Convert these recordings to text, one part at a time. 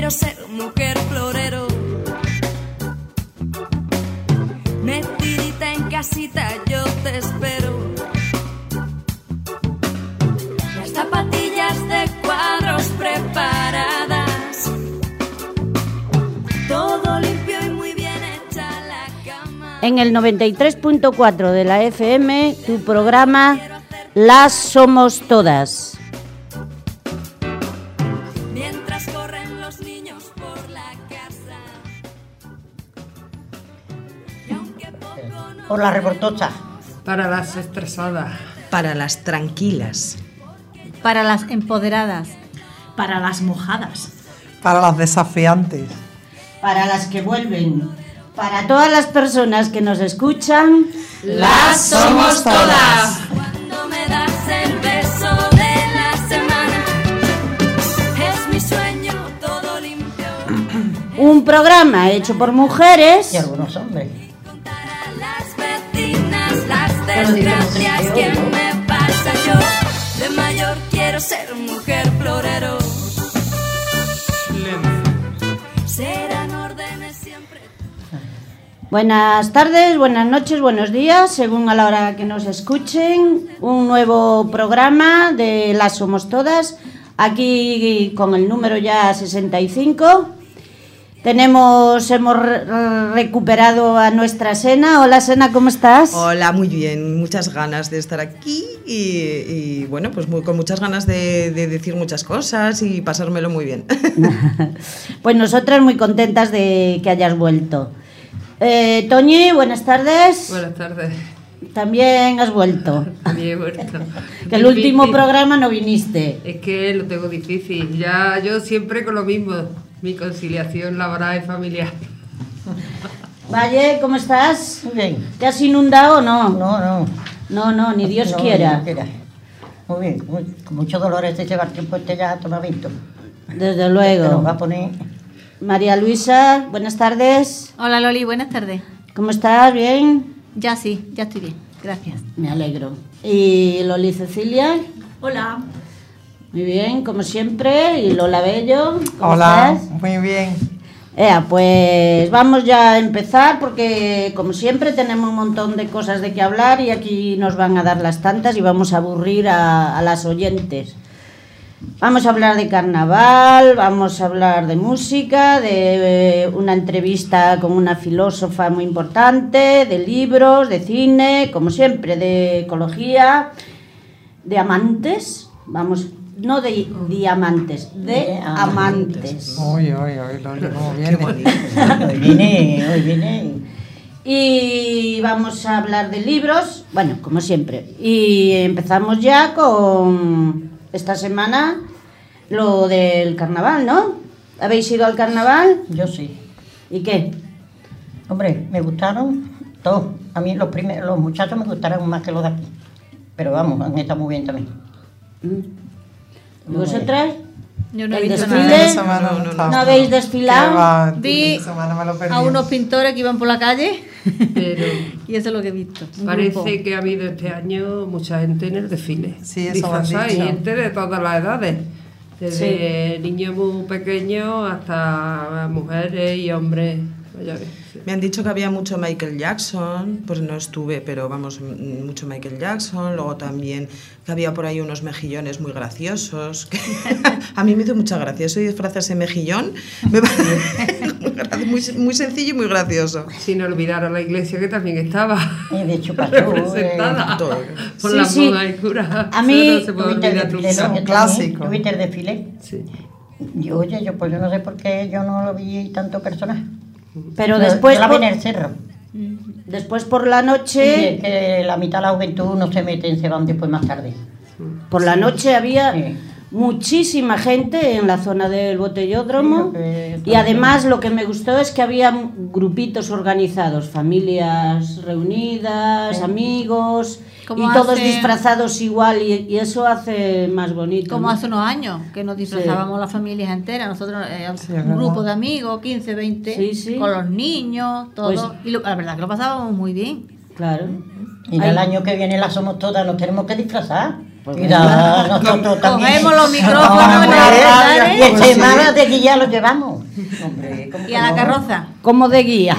quiero ser mujer florero. Metidita en casita yo te espero. Las zapatillas de cuadros preparadas, todo limpio y muy bien hecha la cama. En el 93.4 de la FM, tu programa Las Somos Todas. Mientras corren los niños por la casa. Y aunque poco no Por la revoltosa. Para las estresadas. Para las tranquilas. Para las empoderadas. Para las mojadas. Para las desafiantes. Para las que vuelven. Para todas las personas que nos escuchan, ¡Las somos todas! cuando me das el beso de la semana, es mi sueño todo limpio. un programa hecho por mujeres Y algunos hombres. Contar a las vecinas las desgracias que me pasa yo. De mayor quiero ser mujer florero. Serán órdenes siempre. Buenas tardes, buenas noches, buenos días, según a la hora que nos escuchen. Un nuevo programa de Las Somos Todas, aquí con el número ya 65. Hemos recuperado a nuestra Sena. Hola Sena, ¿cómo estás? Hola, muy bien, muchas ganas de estar aquí y bueno, pues con muchas ganas de decir muchas cosas y pasármelo muy bien. Pues nosotras muy contentas de que hayas vuelto. Toñi, buenas tardes. Buenas tardes. También has vuelto. También he vuelto. Que el último programa no viniste. Es que lo tengo difícil. Ya yo siempre con lo mismo. Mi conciliación laboral y familiar. Valle, ¿cómo estás? Muy bien. ¿Te has inundado o no? No. No, ni Dios No, quiera. Dios quiera. Muy bien. Con mucho dolor este llevar tiempo este ya toma viento. Desde Pero luego. va a poner... María Luisa, buenas tardes. Hola Loli, buenas tardes. ¿Cómo estás? ¿Bien? Ya sí, ya estoy bien. Gracias. Me alegro. ¿Y Loli Cecilia? Hola. Muy bien, como siempre. ¿Y Lola Bello? ¿Cómo Hola, estás? muy bien. Pues vamos ya a empezar porque como siempre tenemos un montón de cosas de qué hablar y aquí nos van a dar las tantas y vamos a aburrir a las oyentes. Vamos a hablar de carnaval, vamos a hablar de música, de una entrevista con una filósofa muy importante, de libros, de cine, como siempre, de ecología, de amantes, vamos, no de diamantes, de amantes. Uy, Loli, ¿cómo viene? Qué bonito. Hoy viene. Y vamos a hablar de libros, bueno, como siempre. Y empezamos ya con esta semana lo del carnaval, ¿no? ¿Habéis ido al carnaval? Yo sí. ¿Y qué? Hombre, me gustaron todos. A mí los muchachos me gustaron más que los de aquí. Pero vamos, han estado muy bien también. ¿Y vosotras? Yo no he ¿El visto desfile? nada. Esta semana No, no, estaba. ¿No habéis desfilado? ¿Qué va? Vi Esta semana me lo perdí. a unos pintores que iban por la calle Pero y eso es lo que he visto. Un grupo. parece que ha habido este año mucha gente en el desfile. Sí, eso me han disfrazada, y dicho. gente de todas las edades. Desde niños muy pequeños hasta mujeres y hombres mayores. Sí. Me han dicho que había mucho Michael Jackson, pues no estuve, pero vamos, mucho Michael Jackson. Luego también que había por ahí unos mejillones muy graciosos. A mí me hizo mucha gracia eso y disfrazarse mejillón. Me parece muy sencillo y muy gracioso. Sin olvidar a la iglesia que también estaba De hecho, pasó. representada todo. por Sí, las sí. monjas y curas. A mí- Eso no se puede ¿Tuviste el olvidar desfile? nunca. ¿no? ¿no? Clásico. ¿Tuviste el desfile? Sí. Y oye, yo no sé por qué yo no lo vi tanto personal. Pero Yo después la vi por, en el cerro. después por la Sí, noche, es que la mitad de la juventud no se meten, se van después más tarde. por la noche había Sí. muchísima gente en la zona del botellódromo. Sí, lo que- Y además lo que me gustó es que había grupitos organizados, familias reunidas, Sí. amigos, Como y todos hace- disfrazados igual, y eso hace más bonito. Como ¿no? hace unos años, que nos disfrazábamos las familias enteras, nosotros, Sí, un es grupo verdad. de amigos, 15, 20, Sí, sí. con los niños, todos. Pues- y la verdad que lo pasábamos muy bien. Claro. Y Ay. el año que viene la somos todas, nos tenemos que disfrazar. Pues Y nada, nosotros también. Cogemos los micrófonos Hombre, y los altares. y el semana de guía lo llevamos. Hombre, ¿cómo Y que a la no? carroza. como de guía,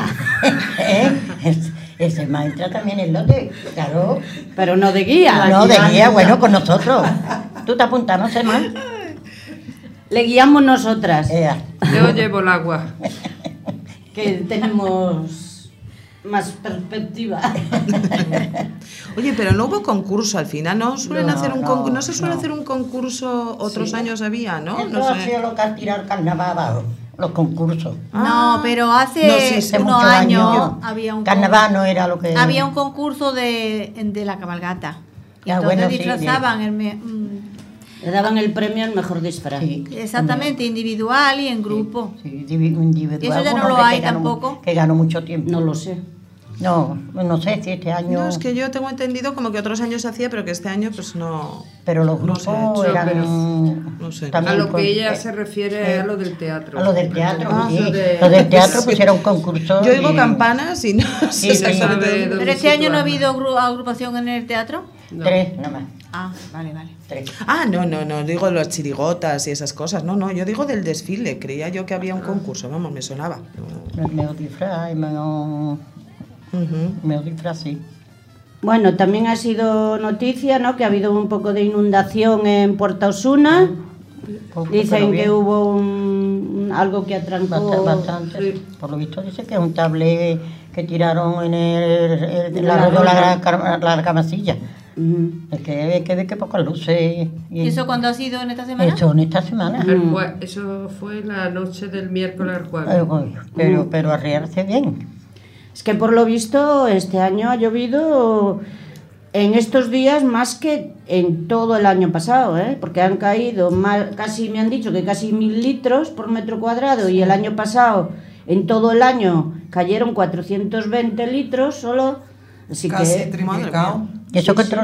El semana entra también el lote, claro. pero no de guía. No, de guía, bueno, con nosotros. Tú te apuntas, no sé más. Le guiamos nosotras, Yo llevo el agua. que tenemos más perspectiva. Oye, pero no hubo concurso al final, ¿no? Suelen No, hacer un no, no se suele no. hacer un concurso, otros años había, ¿no? Eso No ha sé. sido lo que ha tirado el carnaval abajo, los concursos. No, pero hace No, sí, hace unos muchos años años. había un Carnaval no era lo que... había un concurso de la cabalgata. Y Ah, entonces bueno, sí, disfrazaban Le daban el premio al mejor disfraz. Sí, exactamente, individual y en grupo. sí, individual. Eso ya no Bueno, lo que hay ganó- tampoco. Que ganó mucho tiempo. No lo sé. No, no sé si este año... No, es que yo tengo entendido como que otros años se hacía, pero que este año pues no. Pero los no grupos se ha hecho, eran... no sé. también A lo con- que ella se refiere a lo del teatro. A lo del teatro, sí. Eso de- Lo del teatro pusieron concurso. Yo oigo y- campanas y no Sí, sé sí. exactamente. Pero Pero este año no ha habido agrupación en el teatro. No. 3, nada más. Ah, vale, vale. 3. Ah, no, digo las chirigotas y esas cosas. No, yo digo del desfile. Creía yo que había un concurso, vamos, me sonaba. No. Me disfraz, me disfraz, sí. Bueno, también ha sido noticia, ¿no? Que ha habido un poco de inundación en Puerta Osuna. Poco, pero Dicen bien. que hubo algo que atrancó. Bastante. Sí. Por lo visto dice que es un tablet que tiraron en la la camasilla. Ujú. Es que ve que pocas luces. ¿Y eso cuándo ha sido en esta semana? Eso en esta semana. Eso fue la noche del miércoles al jueves. Pero arrearse bien. Es que por lo visto este año ha llovido en estos días más que en todo el año pasado, ¿eh? Porque han caído casi, me han dicho que casi 1000 litros por metro cuadrado, y el año pasado, en todo el año, cayeron 420 litros solo. Así Casi que triplicado. Y eso que entró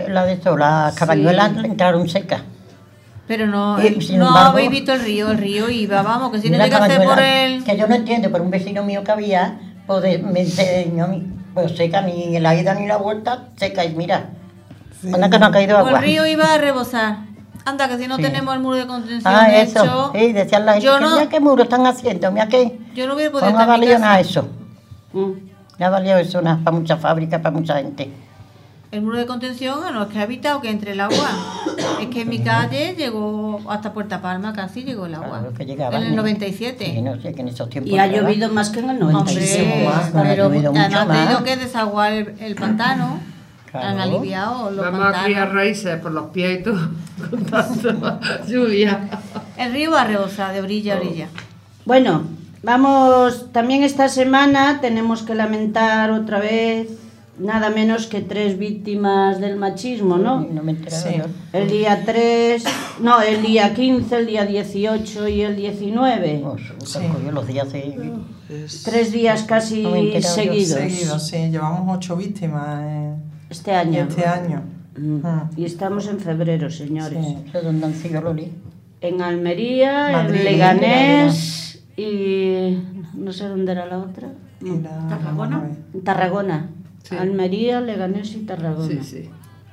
las cabañuelas entraron secas. Pero no, Sin no embargo- habéis visto el río iba, vamos, que si no Una llegase por cabañuela el... que yo no entiendo, pero un vecino mío que había, pues me enseñó, pues seca, ni la ida ni la vuelta, seca, y mira, anda que no ha caído Por agua. el río iba a rebosar. Anda, que si no Sí. tenemos el muro de contención Eso, hecho, sí, decían la gente, yo que no- mira qué muro están haciendo, mira que yo no hubiera podido no ha estar en mi valido nada casa. eso, mm, no ha valido eso nada para muchas fábricas, para mucha gente. El muro de contención no es que ha evitado que entre el agua. Es que en mi calle llegó hasta Puerta Palma, casi llegó el agua. Claro, que llegaba, en el ¿no? 97. Sí, no sé, que en esos tiempos y ha entraba. llovido más que en el Hombre, 97. más, ha pero llovido mucho además ha tenido más. que desaguar el pantano. Claro. Han aliviado los Vamos a criar pantanos. raíces por los pies y todo, con tanta lluvia. El río va a rebosar de orilla a orilla. Bueno, vamos, también esta semana tenemos que lamentar otra vez nada menos que 3 víctimas del machismo, ¿no? No me he enterado Sí. yo. El día 3, no, el día 15, el día 18 y el 19. Pues, yo los días de... 3 días casi No me he enterado yo. seguidos Seguidos, sí. Llevamos 8 víctimas este año. este año. Mm. Y estamos en febrero, señores. Sí. No sé dónde han sido Loli. En Almería, Madrid, en Leganés y no sé dónde era la otra. Y la- ¿Tarragona? vamos a ver. En Tarragona. Sí. Almería, Leganés y Tarragona. Sí, sí.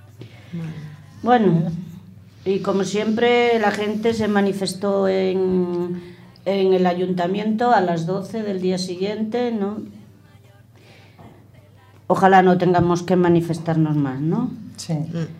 Bueno, y como siempre la gente se manifestó en el ayuntamiento a las 12 del día siguiente, ¿no? Ojalá no tengamos que manifestarnos más, ¿no? Sí.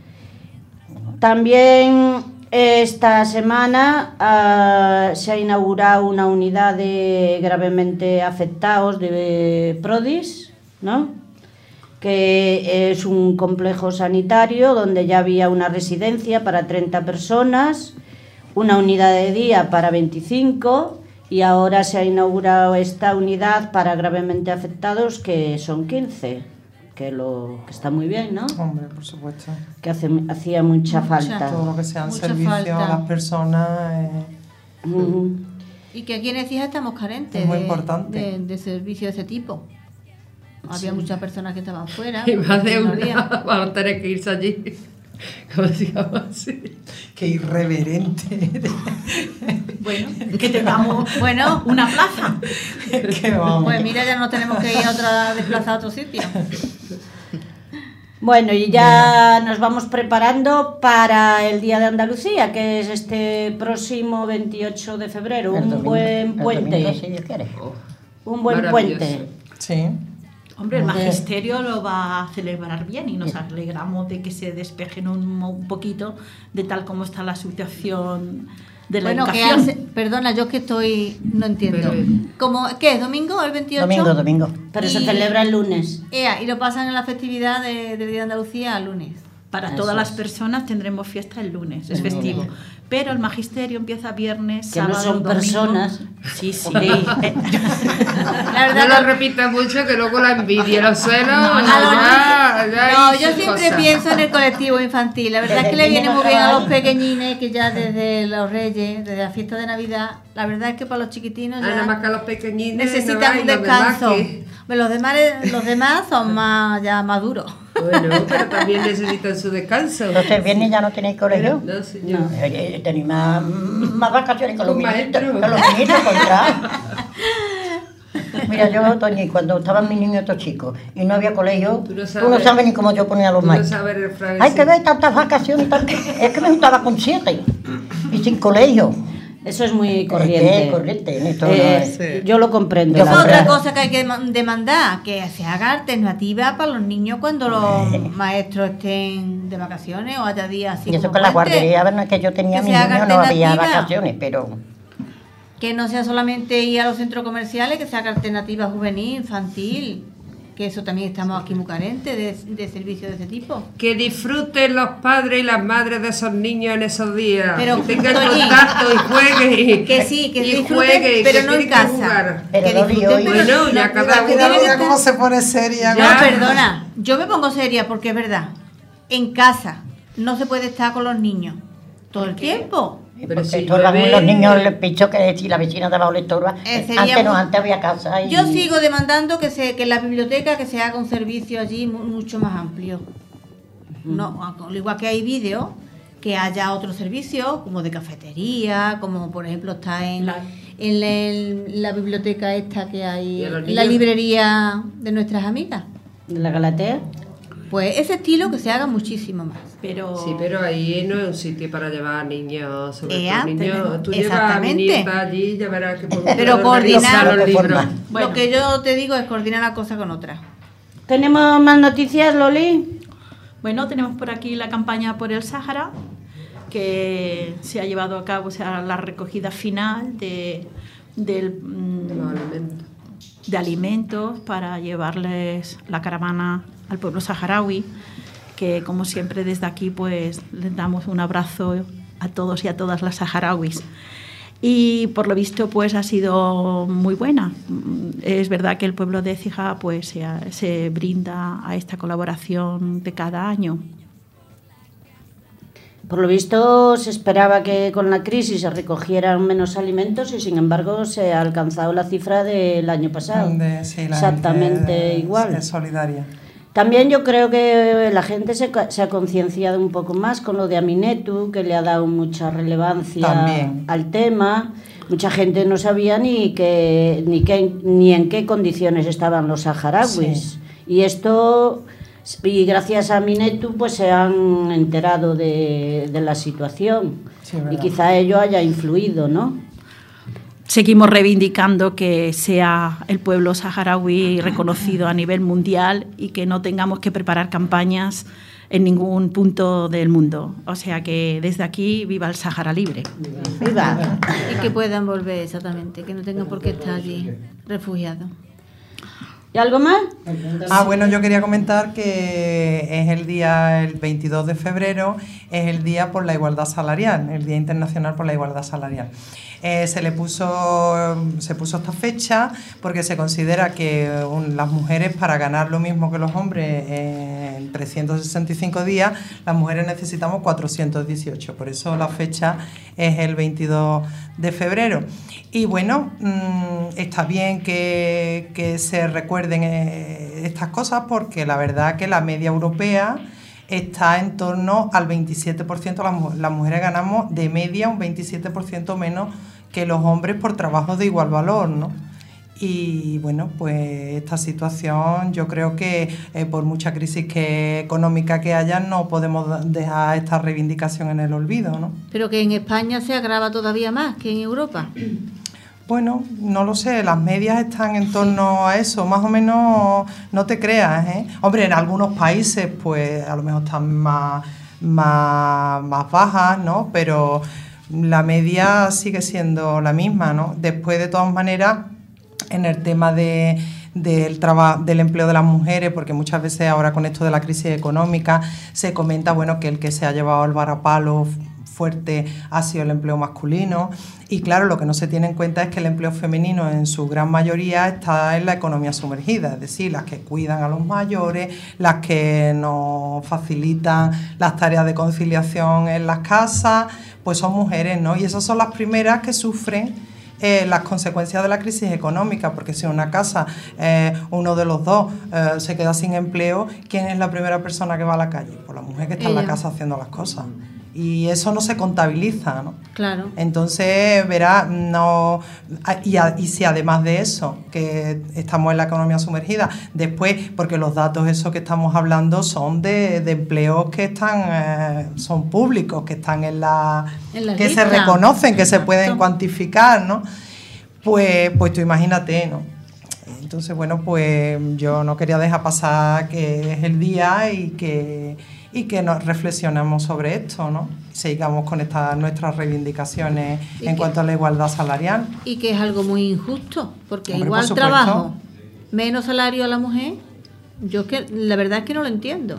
También esta semana se ha inaugurado una unidad de gravemente afectados de Prodis, ¿no? Que es un complejo sanitario donde ya había una residencia para 30 personas, una unidad de día para 25 y ahora se ha inaugurado esta unidad para gravemente afectados que son 15, que está muy bien, ¿no? Hombre, por supuesto. Que hacía mucha falta. Todo lo que sean Mucha servicios falta. a las personas. Ujú. Y que aquí en Ecija estamos carentes Es muy importante. de servicios de ese tipo. Había muchas personas que estaban fuera. Y más de no una había. van a tener que irse allí. ¿Cómo se llama así? Qué irreverente. Bueno, Que te damos bueno, una plaza. Que vamos. pues mira, ya no tenemos que ir a desplazar a otro sitio. Bueno, y ya nos vamos preparando para el Día de Andalucía, que es este próximo 28 de febrero, El un domingo, buen el puente. domingo, si Dios quiere. Un buen Maravilloso. puente. Sí. Hombre, el magisterio lo va a celebrar bien y nos alegramos de que se despejen un poquito de tal como está la situación de la Bueno, que educación. perdona, yo que no entiendo. Pero- ¿Qué es? ¿Domingo el 28? Domingo. Pero se Y- celebra el lunes. Y lo pasan en la festividad del Día de Andalucía el lunes. Para Eso todas las es. personas tendremos fiesta el lunes, es festivo. Pero el magisterio empieza viernes, Que no sábado, son domingo. personas. Sí, sí. La No verdad lo que- repita mucho que luego la envidia, los celos. No, ya yo hay sus siempre cosas. pienso en el colectivo infantil. La verdad es que le viene muy bien a los pequeñines que ya desde los Reyes, desde la fiesta de Navidad, la verdad es que para los chiquitinos Ah, nada ya más que a los pequeñines. necesitan un descanso. Pero los demás son ya más duros. Bueno, pero también necesitan su descanso. Entonces el viernes ya no tenéis colegio. No, señor. Tenéis más vacaciones que los Un niñitos. maestro. Que los niñitos contra. Mira, yo, Toñi, cuando estaban mis niños estos chicos y no había colegio, Tú no tú no sabes- sabes ni cómo yo ponía a los Tú no maestros. sabes el refrán Hay ese. que ver tantas vacaciones, es que me juntaba con 7 y sin colegio. Eso es muy Es corriente. corriente, en esto no es. Sí. Yo lo comprendo. Yo la Es otra verdad. cosa que hay que demandar, que se haga alternativa para los niños cuando los maestros estén de vacaciones o haya días así Y eso como que en la puente. guardería ¿verdad? Que yo tenía Que mis se haga niños no había alternativa. vacaciones, pero Que no sea solamente ir a los centros comerciales, que se haga alternativa juvenil, infantil, que eso también estamos aquí muy carentes de servicios de ese tipo. Que disfruten los padres y las madres de esos niños en esos días. Pero, que tengan Toñi, contacto y jueguen. Que sí, que y disfruten, jueguen, pero que no en tienen que casa. jugar. Pero Que Loli, disfruten, hoy- pero Bueno, ya cada uno- Mira, tiene que cómo estar- se pone seria. No, Ya. perdona, yo me pongo seria porque es verdad. En casa no se puede estar con los niños todo el tiempo. Pero porque si estorban llueve- los niños les picho que si la vecina de abajo le estorba. Sería muy- Antes había casa y Yo sigo demandando que en la biblioteca que se haga un servicio allí mucho más amplio. No, al igual que hay vídeos, que haya otros servicios como de cafetería, como por ejemplo está en la biblioteca esta que hay, ¿Y a los en la niños? librería de nuestras amigas. ¿De la Galatea? Pues ese estilo que se haga muchísimo más. Pero Sí, pero ahí no es un sitio para llevar a niños. Sobre Ea, todo niños. pero- Tú llevas a mi exactamente. nieta allí, ya verás que por Pero coordinar- los De libros. forma. Bueno. Lo que yo te digo es coordinar una cosa con otra. ¿Tenemos más noticias, Loli? Bueno, tenemos por aquí la campaña por el Sáhara, que se ha llevado a cabo, o sea, la recogida final de Los alimentos. alimentos para llevarles la caravana al pueblo saharaui, que como siempre desde aquí pues les damos un abrazo a todos y a todas las saharauis. Y por lo visto pues ha sido muy buena. Es verdad que el pueblo de Écija pues se brinda a esta colaboración de cada año. Por lo visto se esperaba que con la crisis se recogieran menos alimentos y sin embargo se ha alcanzado la cifra del año pasado. Sí, la Exactamente gente igual. Es solidaria. También yo creo que la gente se ha concienciado un poco más con lo de Aminetu, que le ha dado mucha relevancia También. al tema. Mucha gente no sabía ni en qué condiciones estaban los saharauis. Sí. Y gracias a Aminetu pues se han enterado de la situación. Sí, y verdad. quizá ello haya influido, ¿no? Seguimos reivindicando que sea el pueblo saharaui reconocido a nivel mundial y que no tengamos que preparar campañas en ningún punto del mundo. O sea que desde aquí, viva el Sáhara libre. Viva. Y que puedan volver exactamente, que no tengan por qué estar allí refugiados. ¿Y algo más? Bueno, yo quería comentar que es el 22 de febrero, es el Día por la Igualdad Salarial, el Día Internacional por la Igualdad Salarial. Se puso esta fecha porque se considera que las mujeres, para ganar lo mismo que los hombres en 365 días, las mujeres necesitamos 418. Por eso la fecha es el 22 de febrero. Y bueno, está bien que se recuerden estas cosas porque la verdad que la media europea está en torno al 27%, las mujeres ganamos de media un 27% menos que los hombres por trabajos de igual valor, ¿no? Y bueno, pues esta situación, yo creo que por mucha crisis económica que haya, no podemos dejar esta reivindicación en el olvido, ¿no? Pero que en España se agrava todavía más que en Europa. Bueno, no lo sé, las medias están en torno a eso, más o menos, no te creas, ¿eh? Hombre, en algunos países pues a lo mejor están más bajas, ¿no? Pero la media sigue siendo la misma, ¿no? Después, de todas maneras, en el tema del empleo de las mujeres, porque muchas veces ahora con esto de la crisis económica se comenta, bueno, que el que se ha llevado el varapalo fuerte ha sido el empleo masculino, y claro, lo que no se tiene en cuenta es que el empleo femenino en su gran mayoría está en la economía sumergida, es decir, las que cuidan a los mayores, las que nos facilitan las tareas de conciliación en las casas, pues son mujeres, ¿no? Y esas son las primeras que sufren las consecuencias de la crisis económica, porque si en una casa uno de los dos se queda sin empleo, ¿quién es la primera persona que va a la calle? Pues la mujer que está en la casa haciendo las cosas. Y eso no se contabiliza, ¿no? Claro. Entonces, verá, no. Y si además de eso, que estamos en la economía sumergida, después, porque los datos esos que estamos hablando son de empleos que están, son públicos, que están en la que lista. se reconocen, que se pueden cuantificar, ¿no? Pues tú imagínate, ¿no? Entonces, bueno, pues yo no quería dejar pasar que es el día y que nos reflexionemos sobre esto, ¿no? Sigamos con nuestras reivindicaciones en cuanto a la igualdad salarial. Y que es algo muy injusto, porque Hombre, igual por supuesto. trabajo, menos salario a la mujer, yo que la verdad es que no lo entiendo.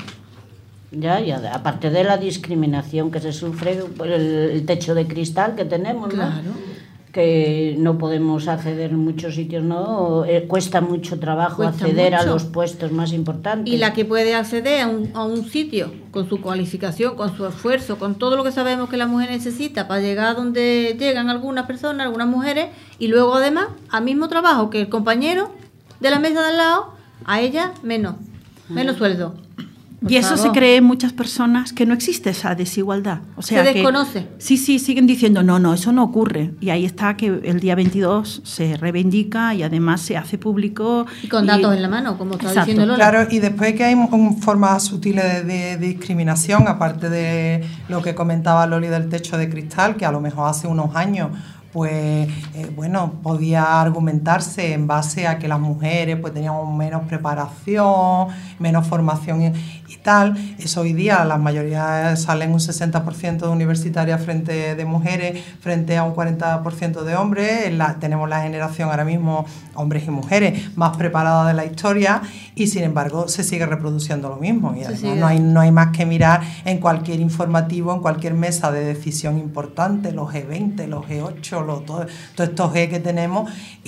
Ya, aparte de la discriminación que se sufre por el techo de cristal que tenemos, ¿no? Claro. Que no podemos acceder en muchos sitios, ¿no? Cuesta mucho trabajo Cuesta acceder a mucho. los puestos más importantes. Y la que puede acceder a un sitio con su cualificación, con su esfuerzo, con todo lo que sabemos que la mujer necesita para llegar a donde llegan algunas personas, algunas mujeres, y luego además al mismo trabajo que el compañero de la mesa de al lado, a ella menos sueldo. Por Y eso favor. se cree en muchas personas que no existe esa desigualdad. O sea, Se que- desconoce. Sí, siguen diciendo, no, eso no ocurre. Y ahí está que el día 22 se reivindica y además se hace público. Y con datos en la mano, como está Exacto. diciendo Lola. Claro, y después que hay formas sutiles de discriminación, aparte de lo que comentaba Loli del techo de cristal, que a lo mejor hace unos años pues bueno, podía argumentarse en base a que las mujeres pues teníamos menos preparación, menos formación y tal. Eso hoy día la mayoría salen un 60% de universitarias de mujeres frente a un 40% de hombres. Tenemos la generación ahora mismo, hombres y mujeres, más preparada de la historia, y sin embargo se sigue reproduciendo lo mismo. Y además no hay más que mirar en cualquier informativo, en cualquier mesa de decisión importante, los G20, los G8, todos estos G que tenemos,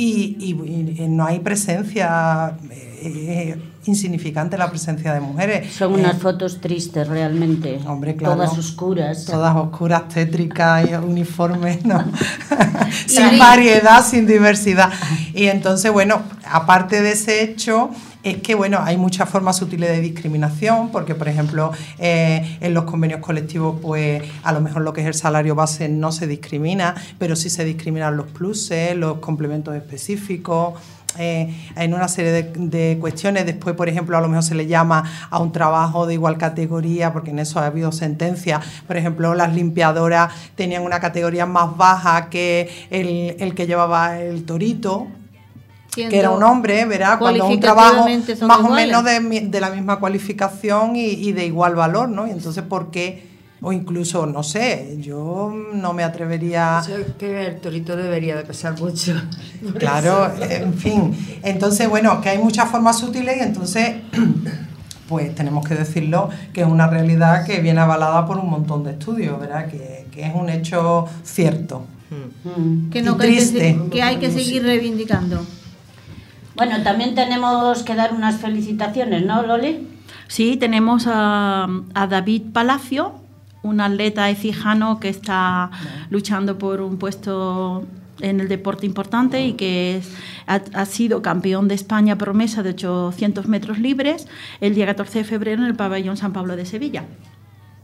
y no hay presencia, insignificante la presencia de mujeres. Son unas fotos tristes realmente, hombre, claro, todas oscuras. Todas oscuras, tétricas y uniformes, ¿no? Sin variedad, sin diversidad. Y entonces, bueno, aparte de ese hecho, es que, bueno, hay muchas formas sutiles de discriminación, porque, por ejemplo, en los convenios colectivos, pues, a lo mejor lo que es el salario base no se discrimina, pero sí se discriminan los pluses, los complementos específicos, en una serie de cuestiones. Después, por ejemplo, a lo mejor se le llama a un trabajo de igual categoría, porque en eso ha habido sentencias. Por ejemplo, las limpiadoras tenían una categoría más baja que el que llevaba el torito, que era un hombre, ¿verdad? Cuando un trabajo más o menos de la misma cualificación y de igual valor, ¿no? Y entonces, ¿por qué? O incluso, no sé, yo no me atrevería... Eso es que el torito debería de pesar mucho. Claro, en fin. Entonces, bueno, que hay muchas formas sutiles y entonces, pues tenemos que decirlo, que es una realidad que viene avalada por un montón de estudios, ¿verdad? Que es un hecho cierto. Que no, y triste. Que hay que seguir reivindicando. Bueno, también tenemos que dar unas felicitaciones, ¿no, Loli? Sí, tenemos a David Palacio, un atleta ecijano que está luchando por un puesto en el deporte importante y que ha sido campeón de España promesa de 800 metros libres el día 14 de febrero en el pabellón San Pablo de Sevilla.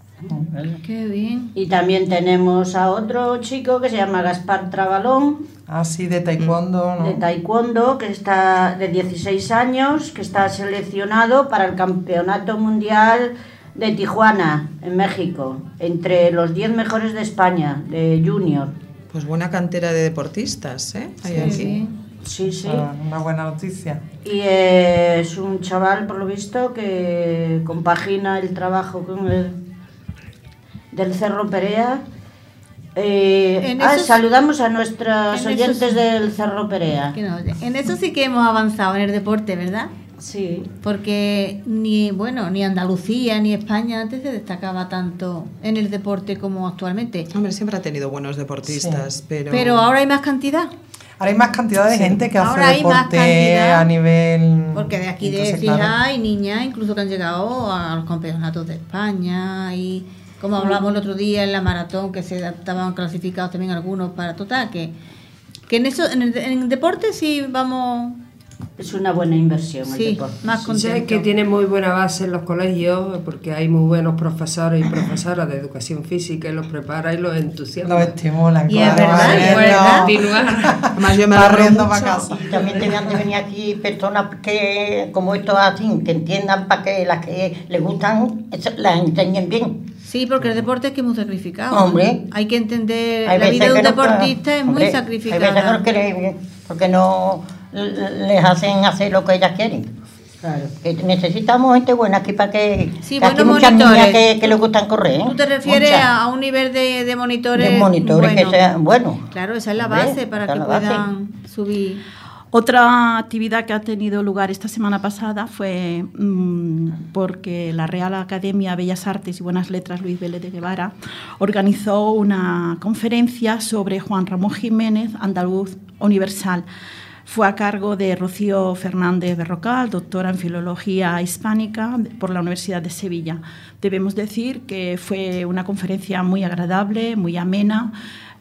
Qué bien. Y también tenemos a otro chico que se llama Gaspar Trabalón, Así de taekwondo, ¿no? De taekwondo, que está de 16 años, que está seleccionado para el Campeonato Mundial de Tijuana, en México, entre los 10 mejores de España, de junior. Pues buena cantera de deportistas, ¿eh? Hay aquí. Sí, sí. Una buena noticia. Y es un chaval, por lo visto, que compagina el trabajo con el del Cerro Perea. Saludamos a nuestros oyentes del Cerro Perea. En eso sí que hemos avanzado en el deporte, ¿verdad? Sí. Porque ni Andalucía ni España antes se destacaba tanto en el deporte como actualmente. Hombre, siempre ha tenido buenos deportistas, Sí. Pero ahora hay más cantidad. Ahora hay más cantidad de gente que Ahora hace hay más deporte cantidad, a nivel... Porque de aquí de Entonces, Fija claro. hay niñas incluso que han llegado a los campeonatos de España y como hablamos el otro día en la maratón que se estaban clasificados también algunos para total que en eso en el deporte sí vamos. Es una buena inversión el Sí, deporte. más Sí, contento. es que tiene muy buena base en los colegios porque hay muy buenos profesores y profesoras de educación física y los prepara y los entusiasma. Lo estimulan, Y es claro. verdad, Mariano. es verdad. Continuar. Además, yo me Va alegro riendo mucho. pa' casa. Y también debían de venir aquí personas que, como esto así, que entiendan para que las que les gustan las enseñen bien. Sí, porque el deporte es que es muy sacrificado. Hombre. Hay que entender, Hay la veces vida de un que no- deportista es hombre, muy sacrificada. Hay veces porque no les hacen hacer lo que ellas quieren. Claro. Que necesitamos gente buena aquí para que... Sí, que aquí buenos muchas niñas monitores. que les gustan correr. ¿eh? ¿Tú te refieres Muchas. a un nivel de monitores? De monitores bueno? que sean buenos. Claro, esa es la Hombre, base para esa que es la base. puedan subir. Otra actividad que ha tenido lugar esta semana pasada fue porque la Real Academia Bellas Artes y Buenas Letras Luis Vélez de Guevara organizó una conferencia sobre Juan Ramón Jiménez, andaluz universal. Fue a cargo de Rocío Fernández Berrocal, doctora en Filología Hispánica por la Universidad de Sevilla. Debemos decir que fue una conferencia muy agradable, muy amena,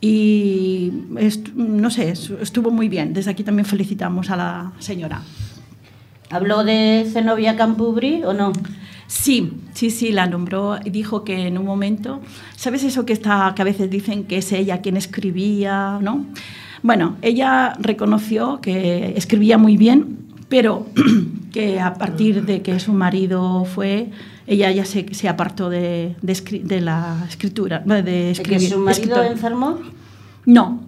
y no sé, estuvo muy bien. Desde aquí también felicitamos a la señora. ¿Habló de Zenobia Campubrí o no? Sí, la nombró y dijo que en un momento, ¿sabes eso que a veces dicen que es ella quien escribía, ¿no? Bueno, ella reconoció que escribía muy bien, pero que a partir de que su marido fue, ella ya se apartó de la escritura, de escribir. ¿De que su marido escritor. enfermó? No,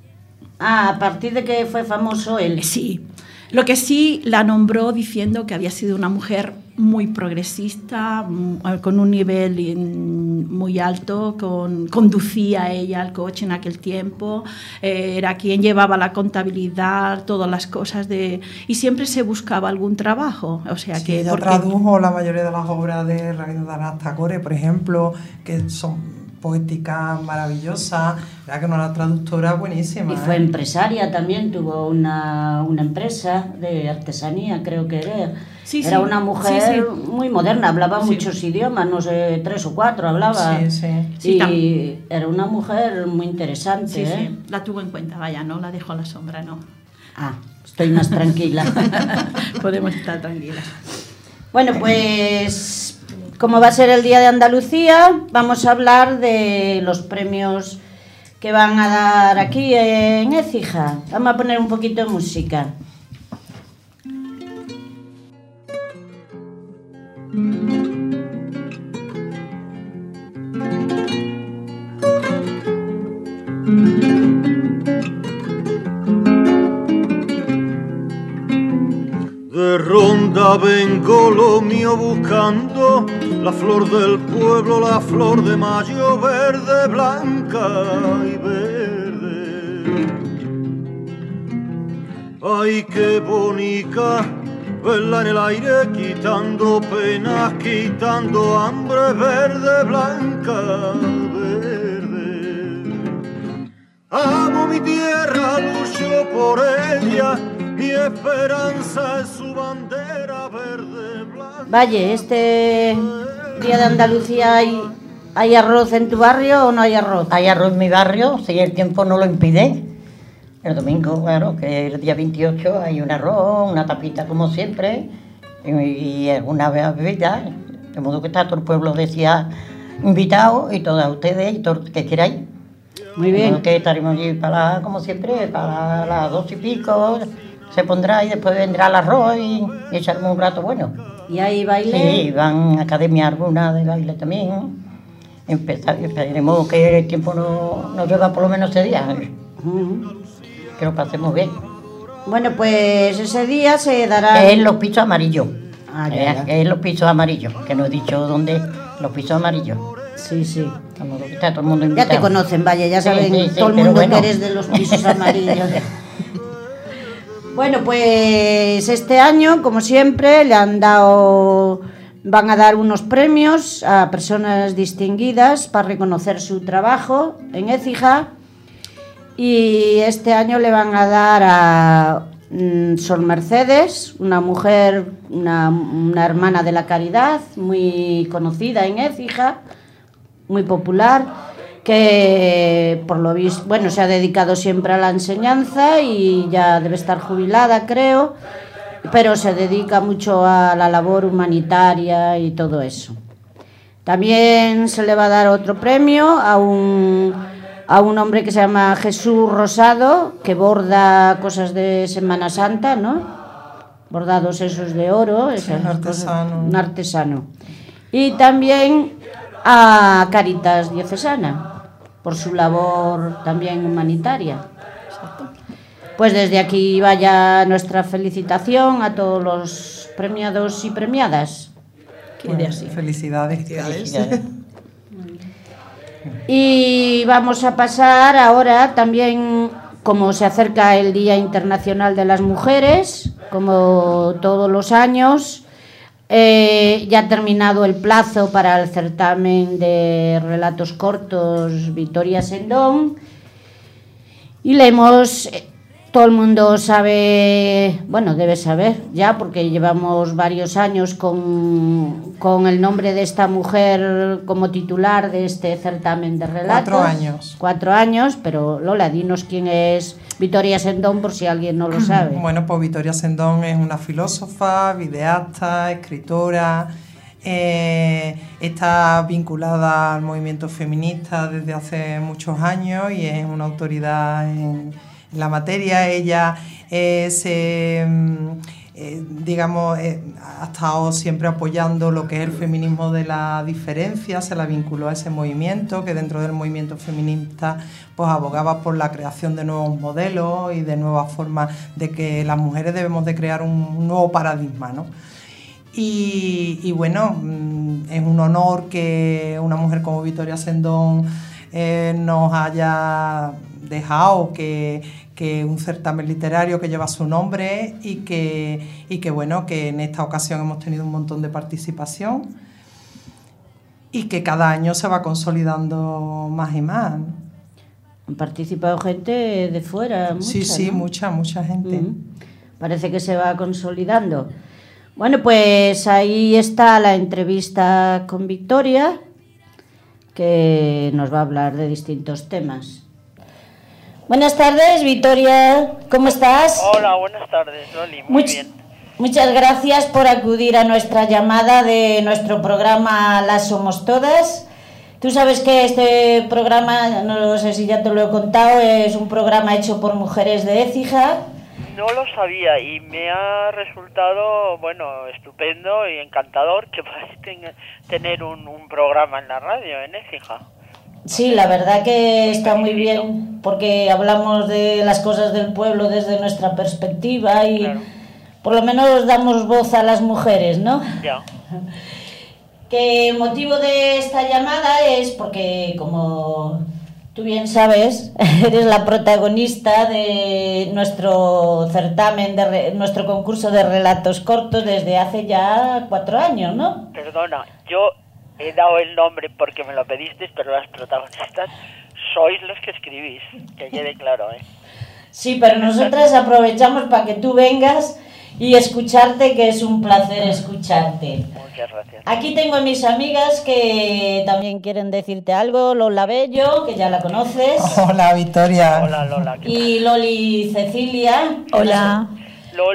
A partir de que fue famoso él. sí. Lo que sí la nombró diciendo que había sido una mujer muy progresista, con un nivel muy alto, conducía ella el coche en aquel tiempo, era quien llevaba la contabilidad, todas las cosas y siempre se buscaba algún trabajo. O sea Sí, que ella tradujo la mayoría de las obras de Rabindranath Tagore, por ejemplo, que son poéticas maravillosas, era que una traductora buenísima. Y fue empresaria también, tuvo una empresa de artesanía, creo que era. Sí, Era sí, una mujer sí. muy moderna, hablaba Sí. muchos idiomas, no sé, 3 o 4 hablaba. Sí, sí. Sí, Y era una mujer muy interesante, Sí, ¿eh? sí, la tuvo en cuenta, vaya, no la dejó a la sombra, no. Ah, estoy más tranquila. Podemos estar tranquilas. Bueno, pues como va a ser el Día de Andalucía, vamos a hablar de los premios que van a dar aquí en Écija. Vamos a poner un poquito de música. De ronda vengo lo mío buscando, la flor del pueblo, la flor de mayo, verde, blanca y verde. Ay, qué bonita, verla en el aire, quitando penas, quitando hambre, verde, blanca, verde. Amo mi tierra, lucho por ella, mi esperanza es su bandera verde, blanca. Valle, este Día de Andalucía ¿hay arroz en tu barrio o no hay arroz? Hay arroz en mi barrio, si el tiempo no lo impide. El domingo, claro, que el día 28 hay un arroz, una tapita como siempre y alguna bebida. De modo que está todo el pueblo decía invitado y todas ustedes y todo lo que queráis. Muy bien. Que estaremos allí como siempre, para las 2:00 se pondrá y después vendrá el arroz y echaremos un rato bueno. ¿Y hay baile? Sí, van a academia alguna de baile también. Esperaremos que el tiempo no llueva por lo menos ese día. Que lo pasemos bien. Bueno, pues ese día se dará... Es en los pisos amarillos. Ya. Es en los pisos amarillos, que no he dicho dónde, los pisos amarillos. Sí. Está todo el mundo invitado. Ya te conocen, vaya, ya saben Sí, todo el pero mundo bueno. que eres de los pisos amarillos. Bueno, pues este año, como siempre, van a dar unos premios a personas distinguidas para reconocer su trabajo en Écija. Y este año le van a dar a Sor Mercedes, una mujer, una hermana de la Caridad, muy conocida en Écija, muy popular, que por lo visto, bueno, se ha dedicado siempre a la enseñanza y ya debe estar jubilada, creo, pero se dedica mucho a la labor humanitaria y todo eso. También se le va a dar otro premio a un hombre que se llama Jesús Rosado, que borda cosas de Semana Santa, ¿no? Bordados esos de oro, esas un artesano. cosas, un artesano. Y también a Cáritas Diocesana, por su labor también humanitaria. Pues desde aquí vaya nuestra felicitación a todos los premiados y premiadas. Bueno, felicidades. Y vamos a pasar ahora también, como se acerca el Día Internacional de las Mujeres, como todos los años, ya ha terminado el plazo para el certamen de relatos cortos Vitoria Sendón y todo el mundo sabe, bueno, debe saber ya, porque llevamos varios años con el nombre de esta mujer como titular de este certamen de relatos. 4 años. 4 años, pero Lola, dinos quién es Vitoria Sendón por si alguien no lo sabe. Bueno, pues Vitoria Sendón es una filósofa, videasta, escritora, está vinculada al movimiento feminista desde hace muchos años y es una autoridad en la materia. Ella ha estado siempre apoyando lo que es el feminismo de la diferencia, se la vinculó a ese movimiento, que dentro del movimiento feminista pues abogaba por la creación de nuevos modelos y de nuevas formas de que las mujeres debemos de crear un nuevo paradigma, ¿no? Y bueno, es un honor que una mujer como Vitoria Sendón nos haya dejado que un certamen literario que lleva su nombre y que bueno, que en esta ocasión hemos tenido un montón de participación y que cada año se va consolidando más y más. Han participado gente de fuera, mucha, Sí, ¿no? mucha gente. Parece que se va consolidando. Bueno, pues ahí está la entrevista con Victoria, que nos va a hablar de distintos temas. Buenas tardes, Victoria, ¿cómo estás? Hola, buenas tardes, Loli, muy bien. Muchas gracias por acudir a nuestra llamada de nuestro programa Las Somos Todas. Tú sabes que este programa, no sé si ya te lo he contado, es un programa hecho por mujeres de Écija. No lo sabía y me ha resultado, bueno, estupendo y encantador que puedas tener un programa en la radio en Écija. Sí, la verdad que está muy bien porque hablamos de las cosas del pueblo desde nuestra perspectiva y claro, por lo menos damos voz a las mujeres, ¿no? Ya. Que el motivo de esta llamada es porque, como tú bien sabes, eres la protagonista de nuestro certamen, nuestro concurso de relatos cortos desde hace ya 4 años, ¿no? Perdona, yo he dado el nombre porque me lo pedisteis, pero las protagonistas sois los que escribís, que quede claro, ¿eh? Sí, pero nosotras aprovechamos para que tú vengas y escucharte, que es un placer escucharte. Muchas gracias. Aquí tengo a mis amigas que también quieren decirte algo. Lola Bello, que ya la conoces. Hola, Victoria. Hola, Lola. Y Loli Cecilia. Hola. Loli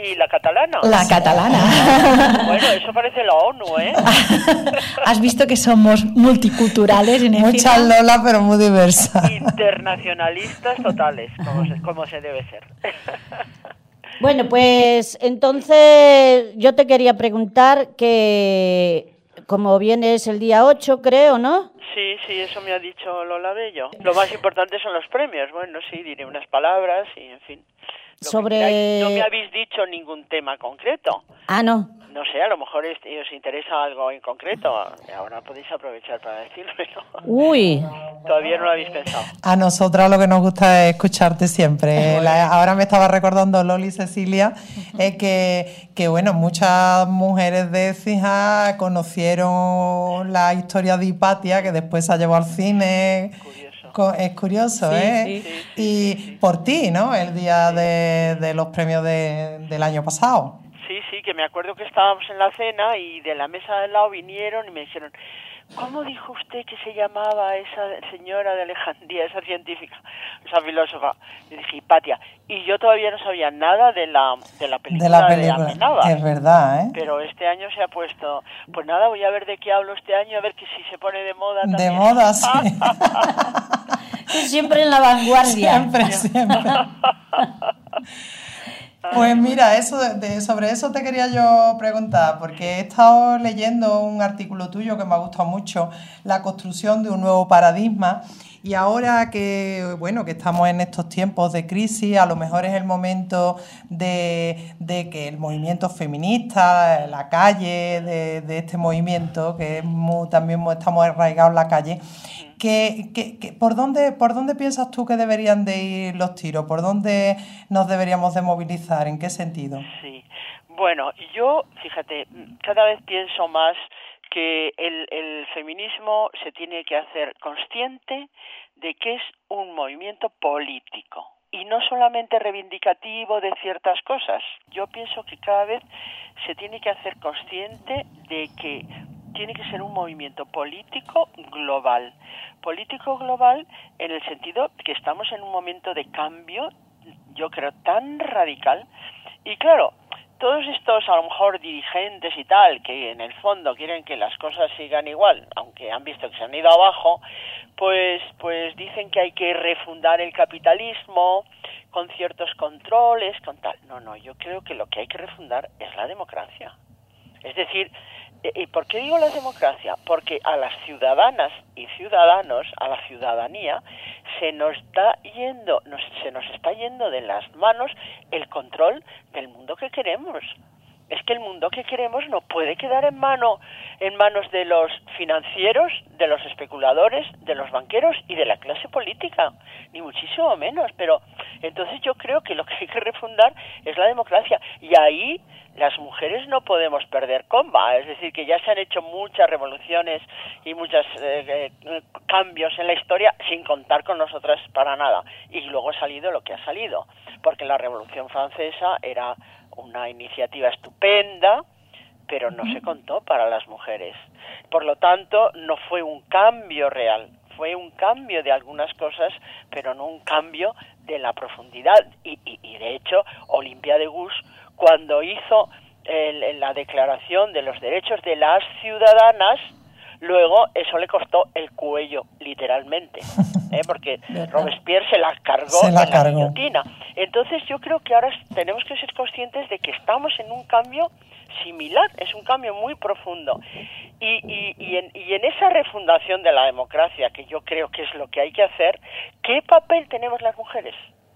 aquí la catalana. La catalana. Bueno, eso parece la ONU, ¿eh? Has visto que somos multiculturales en Muchas Lola, pero muy diversas. Internacionalistas totales, como se debe ser. Bueno, pues entonces yo te quería preguntar que como vienes el día 8, creo, ¿no? Sí, eso me ha dicho Lola Bello. Lo más importante son los premios. Bueno, sí, diré unas palabras y, en fin. No me habéis dicho ningún tema concreto. Ah, no. No sé, a lo mejor os interesa algo en concreto. Ahora podéis aprovechar para decírmelo. Uy. Todavía no lo habéis pensado. A nosotras lo que nos gusta es escucharte siempre. Ahora me estaba recordando Loli Cecilia, que bueno, muchas mujeres de Écija conocieron la historia de Hipatia, que después se ha llevado al cine. Es curioso, ¿eh? Sí, y por ti, ¿no? El día de los premios del año pasado. Sí, que me acuerdo que estábamos en la cena y de la mesa de al lado vinieron y me dijeron, ¿cómo dijo usted que se llamaba esa señora de Alejandría, esa científica, esa filósofa? Y dije, Hipatia. Y yo todavía no sabía nada de la película de Amenábar. Es verdad, ¿eh? Pero este año se ha puesto... Pues nada, voy a ver de qué hablo este año, a ver que si se pone de moda también. De moda, sí. Siempre en la vanguardia. Siempre. Pues mira, sobre eso te quería yo preguntar, porque he estado leyendo un artículo tuyo que me ha gustado mucho, la construcción de un nuevo paradigma, y ahora que, bueno, que estamos en estos tiempos de crisis, a lo mejor es el momento de que el movimiento feminista, la calle, de este movimiento, que es también estamos arraigados en la calle, ¿por dónde piensas tú que deberían de ir los tiros? ¿Por dónde nos deberíamos de movilizar? ¿En qué sentido? Sí, bueno, yo, fíjate, cada vez pienso más que el feminismo se tiene que hacer consciente de que es un movimiento político y no solamente reivindicativo de ciertas cosas. Yo pienso que cada vez se tiene que hacer consciente de que tiene que ser un movimiento político global. Político global en el sentido que estamos en un momento de cambio, yo creo, tan radical. Y claro, todos estos, a lo mejor, dirigentes y tal, que en el fondo quieren que las cosas sigan igual, aunque han visto que se han ido abajo, pues dicen que hay que refundar el capitalismo con ciertos controles, con tal. No, yo creo que lo que hay que refundar es la democracia. Es decir, ¿y por qué digo la democracia? Porque a las ciudadanas y ciudadanos, a la ciudadanía, se nos está yendo de las manos el control del mundo que queremos. Es que el mundo que queremos no puede quedar en manos de los financieros, de los especuladores, de los banqueros y de la clase política, ni muchísimo menos. Pero entonces yo creo que lo que hay que refundar es la democracia, y ahí las mujeres no podemos perder comba. Es decir, que ya se han hecho muchas revoluciones y muchos cambios en la historia sin contar con nosotras para nada, y luego ha salido lo que ha salido, porque la Revolución Francesa era una iniciativa estupenda, pero no se contó para las mujeres. Por lo tanto, no fue un cambio real, fue un cambio de algunas cosas, pero no un cambio de la profundidad. Y de hecho, Olympia de Gouges, cuando hizo la declaración de los derechos de las ciudadanas, luego eso le costó el cuello, literalmente, porque Robespierre se la cargó en la guillotina. Entonces yo creo que ahora tenemos que ser conscientes de que estamos en un cambio similar, es un cambio muy profundo. Y en esa refundación de la democracia, que yo creo que es lo que hay que hacer, ¿qué papel tenemos las mujeres?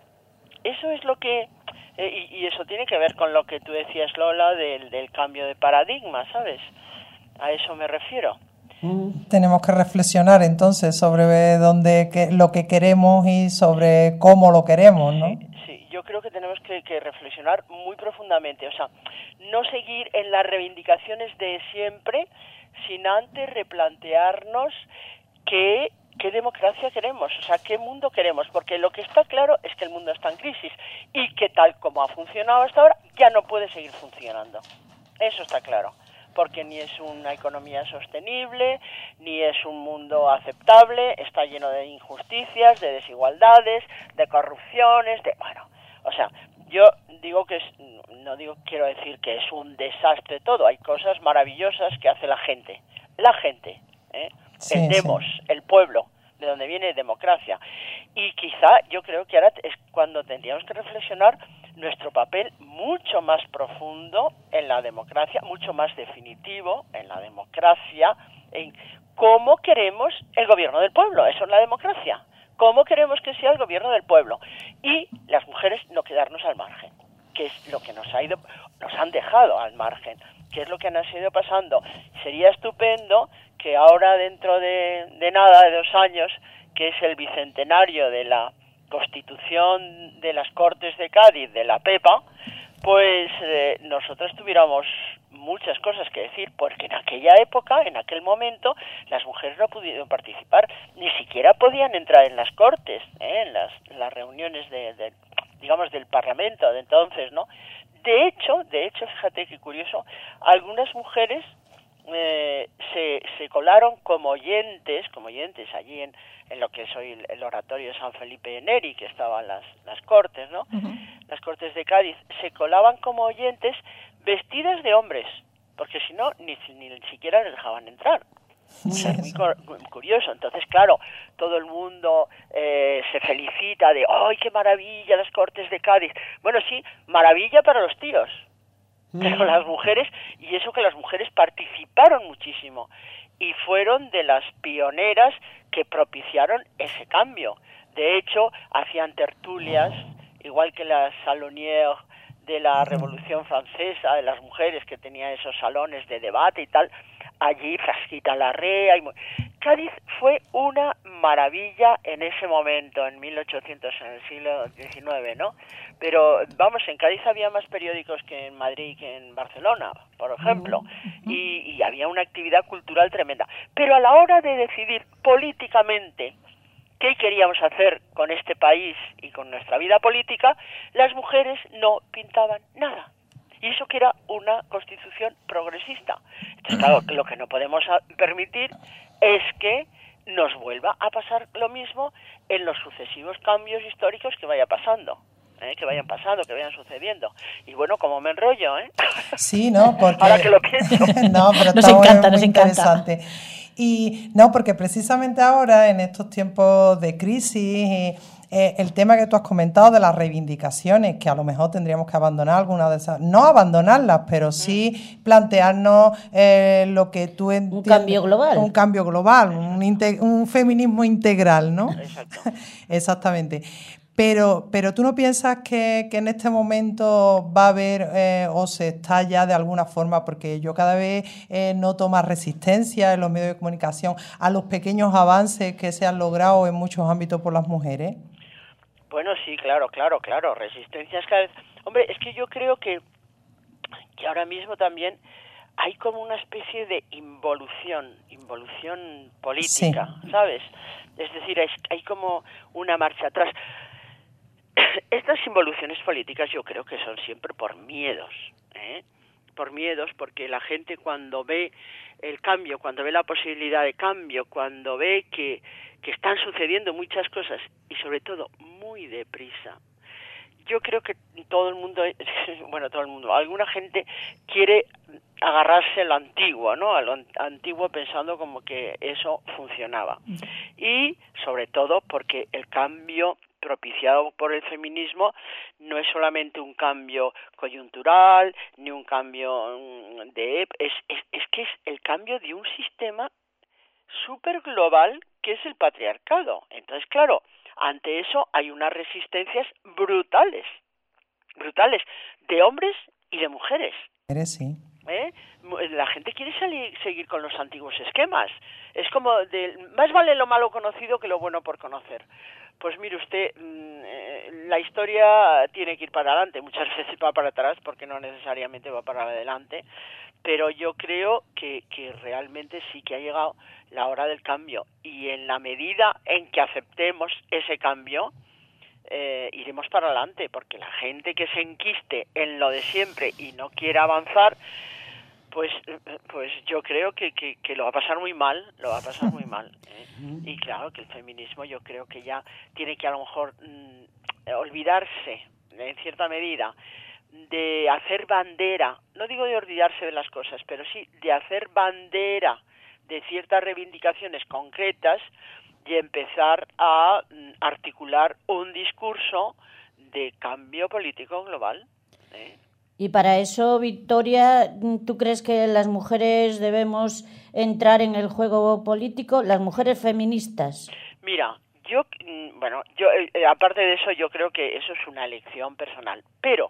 Eso es lo que... y eso tiene que ver con lo que tú decías, Lola, del cambio de paradigma, ¿sabes? A eso me refiero. Tenemos que reflexionar entonces sobre lo que queremos y sobre cómo lo queremos, ¿no? Sí, yo creo que tenemos que reflexionar muy profundamente, o sea, no seguir en las reivindicaciones de siempre, sin antes replantearnos qué democracia queremos, o sea, qué mundo queremos, porque lo que está claro es que el mundo está en crisis y que tal como ha funcionado hasta ahora ya no puede seguir funcionando. Eso está claro, porque ni es una economía sostenible, ni es un mundo aceptable, está lleno de injusticias, de desigualdades, de corrupciones, o sea, yo digo que quiero decir que es un desastre todo, hay cosas maravillosas que hace la gente, entendemos, el pueblo, de donde viene democracia, y quizá yo creo que ahora es cuando tendríamos que reflexionar nuestro papel mucho más profundo en la democracia, mucho más definitivo en la democracia, en cómo queremos el gobierno del pueblo, eso es la democracia, cómo queremos que sea el gobierno del pueblo, y las mujeres no quedarnos al margen, que es lo que nos han dejado al margen, que es lo que nos ha ido pasando. Sería estupendo que ahora, dentro de nada, de 2 años, que es el bicentenario de la Constitución de las Cortes de Cádiz, de la PEPA, pues nosotros tuviéramos muchas cosas que decir, porque en aquella época, en aquel momento, las mujeres no pudieron participar, ni siquiera podían entrar en las Cortes, en las reuniones digamos, del Parlamento de entonces, ¿no? De hecho, fíjate qué curioso, algunas mujeres se colaron como oyentes allí en lo que es hoy el oratorio de San Felipe Neri, que estaban las Cortes, ¿no? Uh-huh. Las Cortes de Cádiz, se colaban como oyentes vestidas de hombres, porque si no, ni siquiera les dejaban entrar. Sí, muy curioso. Entonces, claro, todo el mundo se felicita de ¡ay, qué maravilla las Cortes de Cádiz! Bueno, sí, maravilla para los tíos, pero las mujeres, y eso que las mujeres participaron muchísimo y fueron de las pioneras que propiciaron ese cambio. De hecho, hacían tertulias, igual que las salonières de la Revolución Francesa, de las mujeres que tenían esos salones de debate y tal. Allí, Frasquita Larrea. Cádiz fue una maravilla en ese momento, en 1800, en el siglo XIX, ¿no? Pero, vamos, en Cádiz había más periódicos que en Madrid, que en Barcelona, por ejemplo, y había una actividad cultural tremenda. Pero a la hora de decidir políticamente qué queríamos hacer con este país y con nuestra vida política, las mujeres no pintaban nada. Y eso que era una constitución progresista. Entonces, claro, lo que no podemos permitir es que nos vuelva a pasar lo mismo en los sucesivos cambios históricos que vayan pasando, que vayan sucediendo. Y bueno, como me enrollo, Sí, ¿no? Porque... Ahora que lo pienso. No, pero nos encanta, nos encanta. Y no, porque precisamente ahora, en estos tiempos de crisis, el tema que tú has comentado de las reivindicaciones, que a lo mejor tendríamos que abandonar alguna de esas, no abandonarlas, pero sí plantearnos lo que tú entiendes. Un cambio global, un feminismo integral, ¿no? Exacto. Exactamente. Pero tú no piensas que en este momento va a haber o se está ya de alguna forma, porque yo cada vez noto más resistencia en los medios de comunicación a los pequeños avances que se han logrado en muchos ámbitos por las mujeres. Bueno, sí, claro, resistencias cada vez... Hombre, es que yo creo que ahora mismo también hay como una especie de involución política, sí. ¿Sabes? Es decir, hay como una marcha atrás. Estas involuciones políticas yo creo que son siempre por miedos, por miedos, porque la gente cuando ve el cambio, cuando ve la posibilidad de cambio, cuando ve que están sucediendo muchas cosas y sobre todo muy deprisa, yo creo que todo el mundo, alguna gente quiere agarrarse a lo antiguo, ¿no? A lo antiguo pensando como que eso funcionaba. Y sobre todo porque el cambio propiciado por el feminismo no es solamente un cambio coyuntural, ni un cambio es que es el cambio de un sistema súper global que es el patriarcado. Entonces, claro, ante eso hay unas resistencias brutales, de hombres y de mujeres. Sí. La gente quiere seguir con los antiguos esquemas. Es como más vale lo malo conocido que lo bueno por conocer. Pues mire usted, la historia tiene que ir para adelante, muchas veces va para atrás porque no necesariamente va para adelante, pero yo creo que realmente sí que ha llegado la hora del cambio, y en la medida en que aceptemos ese cambio, iremos para adelante, porque la gente que se enquiste en lo de siempre y no quiera avanzar, pues yo creo que lo va a pasar muy mal, Y claro que el feminismo yo creo que ya tiene que a lo mejor olvidarse, en cierta medida, de hacer bandera, no digo de olvidarse de las cosas, pero sí de hacer bandera de ciertas reivindicaciones concretas y empezar a articular un discurso de cambio político global. Y para eso, Victoria, ¿tú crees que las mujeres debemos entrar en el juego político, las mujeres feministas? Mira, yo aparte de eso, yo creo que eso es una elección personal, pero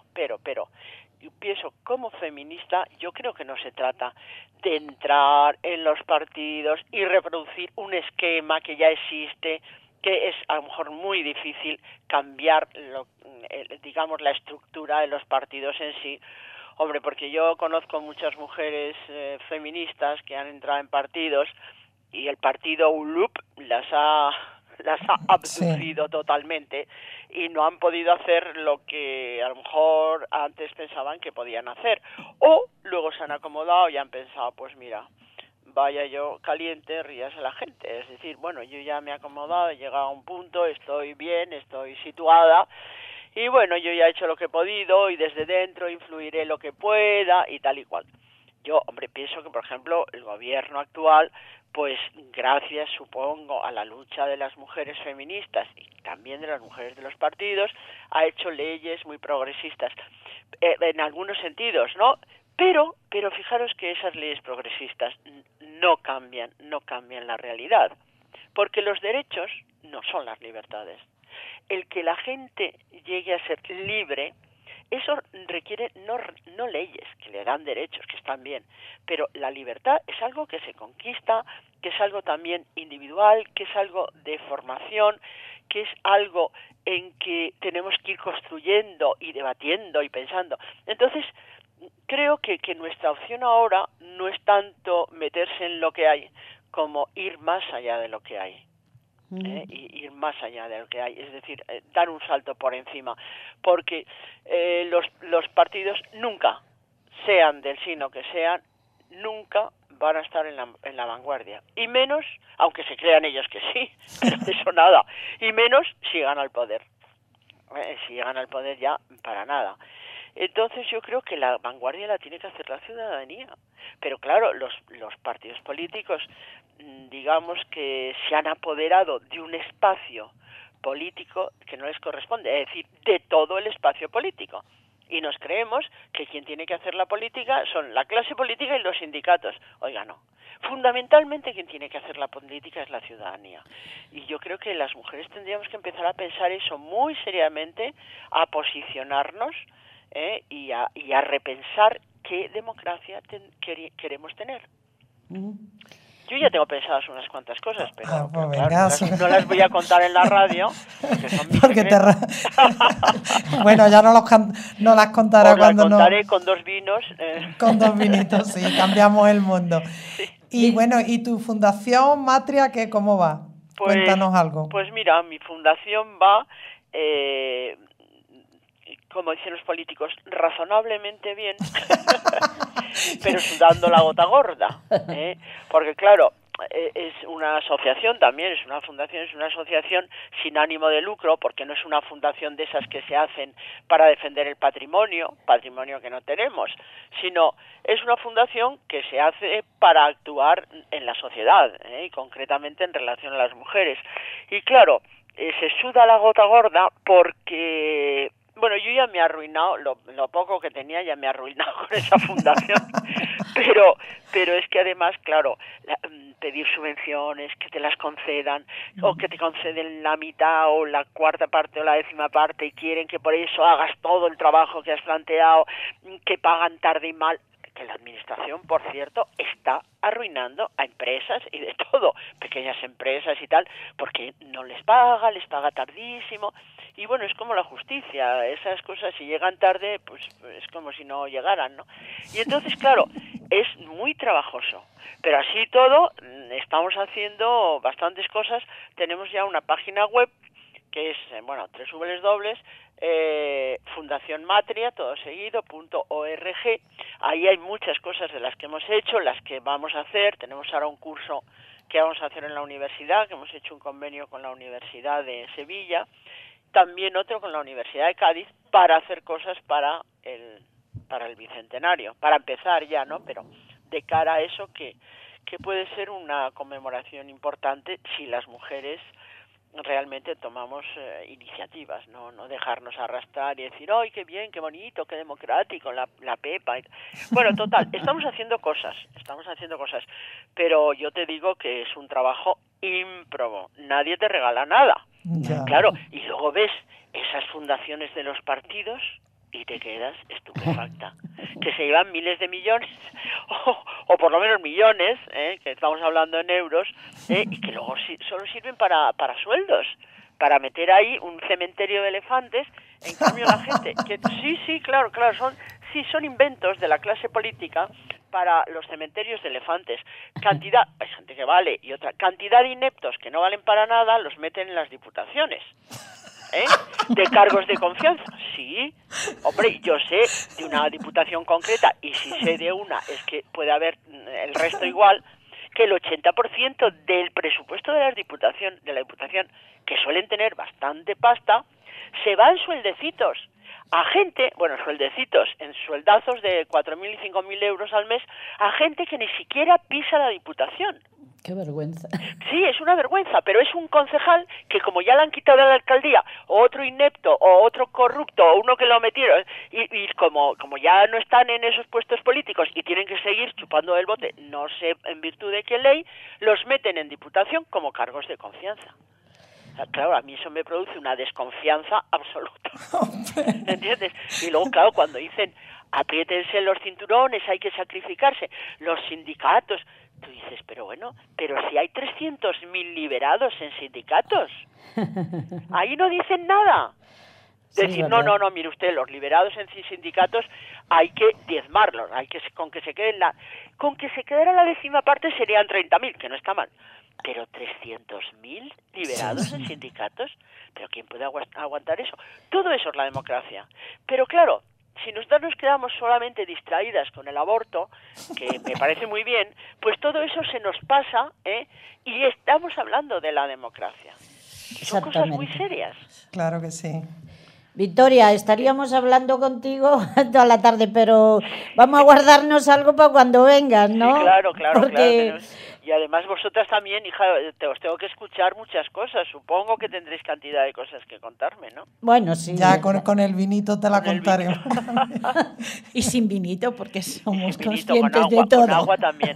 yo pienso, como feminista, yo creo que no se trata de entrar en los partidos y reproducir un esquema que ya existe, que es a lo mejor muy difícil cambiar, digamos, la estructura de los partidos en sí. Hombre, porque yo conozco muchas mujeres feministas que han entrado en partidos y el partido ULUP las ha abducido totalmente y no han podido hacer lo que a lo mejor antes pensaban que podían hacer, o luego se han acomodado y han pensado, pues mira, vaya yo caliente, ríase la gente, es decir, bueno, yo ya me he acomodado, he llegado a un punto, estoy bien, estoy situada y bueno, yo ya he hecho lo que he podido y desde dentro influiré lo que pueda y tal y cual. Yo, hombre, pienso que, por ejemplo, el gobierno actual, pues gracias, supongo, a la lucha de las mujeres feministas y también de las mujeres de los partidos, ha hecho leyes muy progresistas, en algunos sentidos, ¿no? Pero fijaros que esas leyes progresistas no cambian la realidad, porque los derechos no son las libertades. El que la gente llegue a ser libre, eso requiere no leyes que le dan derechos, que están bien, pero la libertad es algo que se conquista, que es algo también individual, que es algo de formación, que es algo en que tenemos que ir construyendo y debatiendo y pensando. Entonces, creo que nuestra opción ahora no es tanto meterse en lo que hay, como ir más allá de lo que hay. Y ir más allá de lo que hay, es decir, dar un salto por encima, porque los partidos nunca, sean del signo que sean, nunca van a estar en la vanguardia, y menos, aunque se crean ellos que sí, pero de eso nada, y menos si llegan al poder. Si llegan al poder ya, para nada. Entonces yo creo que la vanguardia la tiene que hacer la ciudadanía. Pero claro, los partidos políticos, digamos que se han apoderado de un espacio político que no les corresponde, es decir, de todo el espacio político. Y nos creemos que quien tiene que hacer la política son la clase política y los sindicatos. Oiga, no. Fundamentalmente quien tiene que hacer la política es la ciudadanía. Y yo creo que las mujeres tendríamos que empezar a pensar eso muy seriamente, a posicionarnos y a repensar qué democracia queremos tener. Yo ya tengo pensadas unas cuantas cosas, pero claro, no las voy a contar en la radio, que son mis secretos. Bueno, ya no las contará cuando no. Contaré con 2 vinos. Con 2 vinitos, sí, cambiamos el mundo. Sí. Y bueno, ¿y tu fundación, Matria, cómo va? Cuéntanos algo. Pues mira, mi fundación va, como dicen los políticos, razonablemente bien, pero sudando la gota gorda, porque claro, es una asociación también, es una fundación, es una asociación sin ánimo de lucro, porque no es una fundación de esas que se hacen para defender el patrimonio que no tenemos, sino es una fundación que se hace para actuar en la sociedad, y concretamente en relación a las mujeres. Y claro, se suda la gota gorda porque... Bueno, yo ya me he arruinado, lo poco que tenía ya me he arruinado con esa fundación, pero es que además, claro, pedir subvenciones, que te las concedan, o que te conceden la mitad o la cuarta parte o la 10ª parte y quieren que por eso hagas todo el trabajo que has planteado, que pagan tarde y mal, que la administración, por cierto, está arruinando a empresas y de todo, pequeñas empresas y tal, porque no les paga tardísimo. Y bueno, es como la justicia, esas cosas si llegan tarde, pues es como si no llegaran, ¿no? Y entonces, claro, es muy trabajoso, pero así todo, estamos haciendo bastantes cosas, tenemos ya una página web que es, www, Fundación Matria, todo seguido, .org. Ahí hay muchas cosas de las que hemos hecho, las que vamos a hacer. Tenemos ahora un curso que vamos a hacer en la universidad, que hemos hecho un convenio con la Universidad de Sevilla, también otro con la Universidad de Cádiz para hacer cosas para el Bicentenario, para empezar ya, ¿no? Pero de cara a eso que puede ser una conmemoración importante si las mujeres realmente tomamos iniciativas, no dejarnos arrastrar y decir, ¡ay, qué bien, qué bonito, qué democrático, la Pepa! Bueno, total, estamos haciendo cosas, pero yo te digo que es un trabajo ímprobo, nadie te regala nada. Ya. Claro, y luego ves esas fundaciones de los partidos y te quedas estupefacta, que se llevan miles de millones, o por lo menos millones, que estamos hablando en euros, y que luego solo sirven para sueldos, para meter ahí un cementerio de elefantes. En cambio la gente, que sí, claro, son inventos de la clase política para los cementerios de elefantes. Cantidad, hay gente que vale, y otra cantidad de ineptos que no valen para nada los meten en las diputaciones. De cargos de confianza, sí. Hombre, yo sé de una diputación concreta, y si sé de una es que puede haber el resto igual, que el 80% del presupuesto de la diputación, que suelen tener bastante pasta, se va en sueldecitos a gente, sueldecitos, en sueldazos de 4.000 y 5.000 euros al mes, a gente que ni siquiera pisa la diputación. Qué vergüenza. Sí, es una vergüenza, pero es un concejal que, como ya le han quitado a la alcaldía, o otro inepto, o otro corrupto, o uno que lo metieron, y como ya no están en esos puestos políticos y tienen que seguir chupando el bote, no sé en virtud de qué ley, los meten en diputación como cargos de confianza. Claro, a mí eso me produce una desconfianza absoluta. ¿Entiendes? Y luego, claro, cuando dicen apriétense los cinturones, hay que sacrificarse, los sindicatos, tú dices, pero si hay 300.000 liberados en sindicatos, ahí no dicen nada. Decir, no, mire usted, los liberados en sindicatos hay que diezmarlos, con que se quedara la 10ª parte serían 30.000, que no está mal. Pero 300.000 liberados en sindicatos, ¿pero quién puede aguantar eso? Todo eso es la democracia. Pero claro, si nosotros nos quedamos solamente distraídas con el aborto, que me parece muy bien, pues todo eso se nos pasa, y estamos hablando de la democracia. Son cosas muy serias. Claro que sí. Victoria, estaríamos hablando contigo toda la tarde, pero vamos a guardarnos algo para cuando vengas, ¿no? Sí, claro. Porque... claro. Y además vosotras también, hija, os tengo que escuchar muchas cosas. Supongo que tendréis cantidad de cosas que contarme, ¿no? Bueno, sí. Ya con el vinito te la contaremos. Y sin vinito, porque somos vinito, conscientes de todo. Con agua también.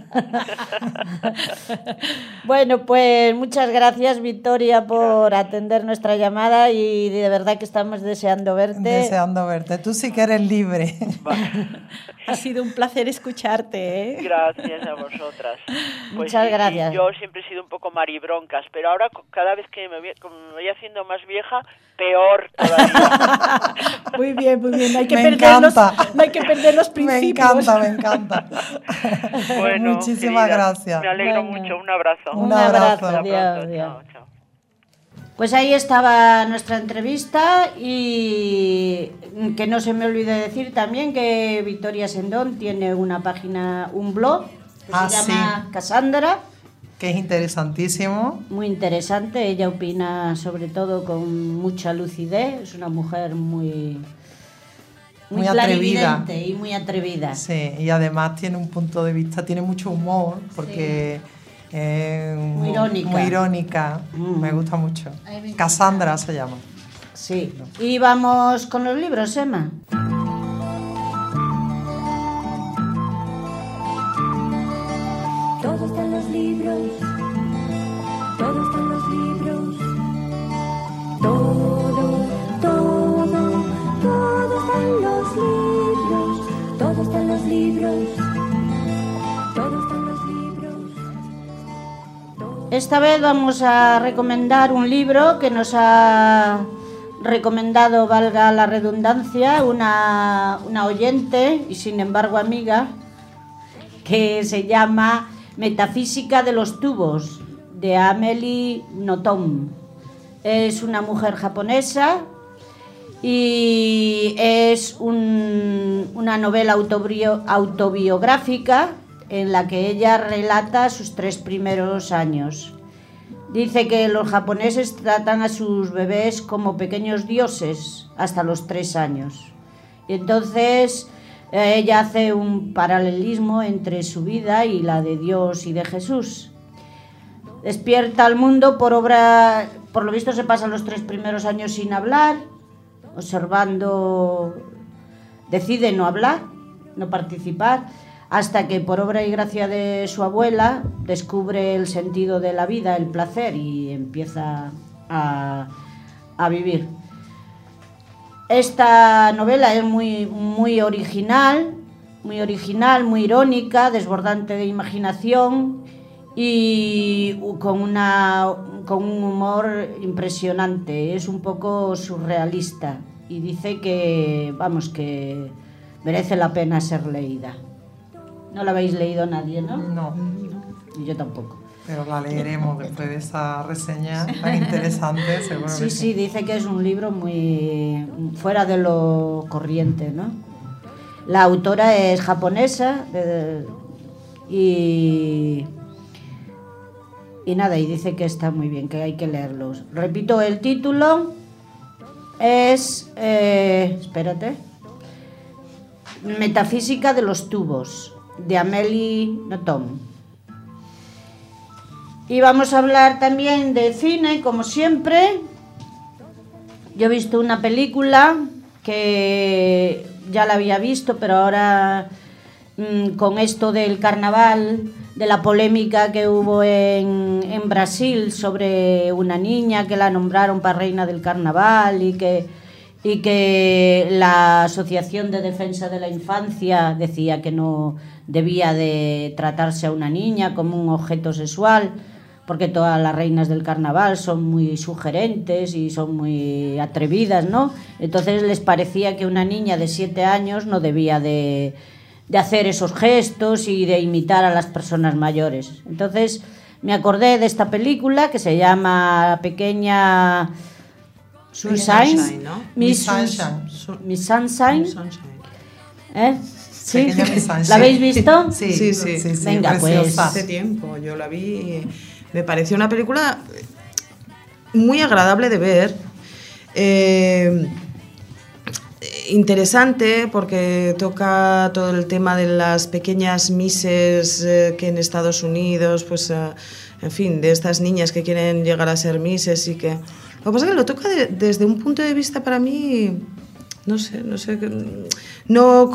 Bueno, pues muchas gracias, Victoria, por atender nuestra llamada, y de verdad que estamos deseando verte. Tú sí que eres libre. Ha sido un placer escucharte, Gracias a vosotras. Muchas gracias. Sí, yo siempre he sido un poco maribroncas, pero ahora cada vez que me voy haciendo más vieja, peor todavía. Muy bien. No hay que perder los principios. Me encanta. Bueno, muchísimas gracias. Me alegro mucho. Un abrazo. Un abrazo. Hasta Adiós. pronto. Chao. Pues ahí estaba nuestra entrevista, y que no se me olvide decir también que Victoria Sendón tiene una página, un blog que se llama Cassandra, que es interesantísimo. Muy interesante, ella opina sobre todo con mucha lucidez, es una mujer muy atrevida y muy atrevida. Sí, y además tiene un punto de vista, tiene mucho humor, porque muy irónica. Me gusta mucho. Cassandra se llama. Sí. Y vamos con los libros, Emma. Todo está en los libros. Todo está en los libros. Todo está en los libros. Todo está en los libros. Todo está en los libros. Esta vez vamos a recomendar un libro que nos ha recomendado, valga la redundancia, una oyente y sin embargo amiga, que se llama Metafísica de los tubos, de Amélie Nothomb. Es una mujer japonesa y es una novela autobiográfica en la que ella relata sus 3 primeros años. Dice que los japoneses tratan a sus bebés como pequeños dioses hasta los 3 años. Y entonces ella hace un paralelismo entre su vida y la de Dios y de Jesús. Despierta al mundo por lo visto se pasan los 3 primeros años sin hablar, observando, decide no hablar, no participar, hasta que por obra y gracia de su abuela descubre el sentido de la vida, el placer, y empieza a vivir. Esta novela es muy original, muy irónica, desbordante de imaginación y con un humor impresionante. Es un poco surrealista y dice que merece la pena ser leída. No la habéis leído nadie, ¿no? No. Y yo tampoco. Pero la leeremos después de esa reseña tan interesante, seguro. Sí, dice que es un libro muy fuera de lo corriente, ¿no? La autora es japonesa y nada, y dice que está muy bien, que hay que leerlos. Repito, el título es... espérate. Metafísica de los tubos, de Amélie Nothomb. Y vamos a hablar también de cine, como siempre. Yo he visto una película que ya la había visto, pero ahora con esto del carnaval, de la polémica que hubo en Brasil sobre una niña que la nombraron para reina del carnaval y que la Asociación de Defensa de la Infancia decía que no debía de tratarse a una niña como un objeto sexual, porque todas las reinas del carnaval son muy sugerentes y son muy atrevidas, ¿no? Entonces les parecía que una niña de 7 años no debía de hacer esos gestos y de imitar a las personas mayores. Entonces me acordé de esta película que se llama Pequeña Sunshine, ¿no? Miss Sunshine. ¿Sí? Pequeña Miss Sunshine. ¿La habéis visto? Sí. Venga, pues. Hace tiempo yo la vi y me pareció una película muy agradable de ver, interesante porque toca todo el tema de las pequeñas misses que en Estados Unidos, pues, en fin, de estas niñas que quieren llegar a ser misses y que... Lo que pasa es que lo toca desde un punto de vista para mí, no sé, no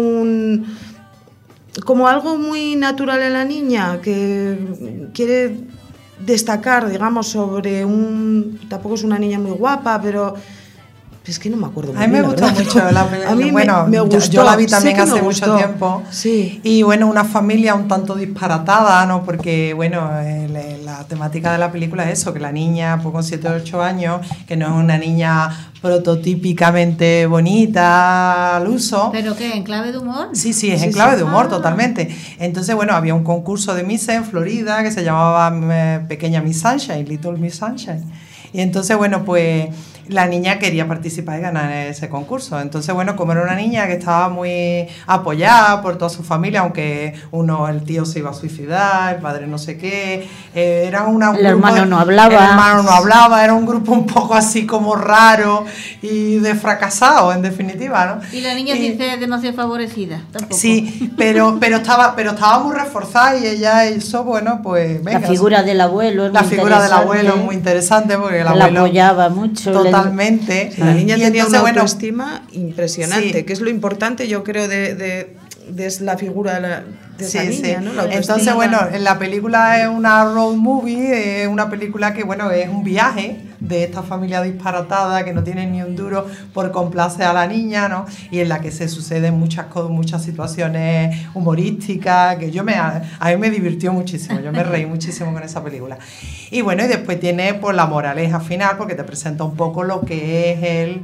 como algo muy natural en la niña, que quiere destacar, digamos, sobre tampoco es una niña muy guapa, pero es que no me acuerdo muy bien. A mí me gustó mucho la película. A mí me gustó. Yo la vi también hace mucho tiempo. Sí. Y bueno, una familia un tanto disparatada, ¿no? Porque bueno, la temática de la película es eso, que la niña, pues con 7 o 8 años, que no es una niña prototípicamente bonita al uso. ¿Pero qué? ¿En clave de humor? Sí, es en clave de humor, totalmente. Entonces, bueno, había un concurso de Miss en Florida que se llamaba Pequeña Miss Sunshine, Little Miss Sunshine. Y entonces, bueno, pues la niña quería participar y ganar ese concurso. Entonces, bueno, como era una niña que estaba muy apoyada por toda su familia, aunque el tío se iba a suicidar, el padre no sé qué, era el hermano no hablaba, era un grupo un poco así como raro y de fracasado, en definitiva, ¿no? Y la niña dice demasiado favorecida, tampoco. Sí, pero estaba muy reforzada y ella hizo, bueno, pues venga. La figura del abuelo es muy interesante porque el abuelo la apoyaba mucho. Totalmente. La niña tenía una autoestima impresionante, que es lo importante, yo creo, de la figura de esa niña, ¿no? Entonces, bueno, la película es una road movie, es una película que, bueno, es un viaje de esta familia disparatada que no tiene ni un duro por complacer a la niña, ¿no? Y en la que se suceden muchas situaciones humorísticas, que a mí me divirtió muchísimo, yo me reí muchísimo con esa película. Y bueno, y después tiene pues la moraleja final, porque te presenta un poco lo que es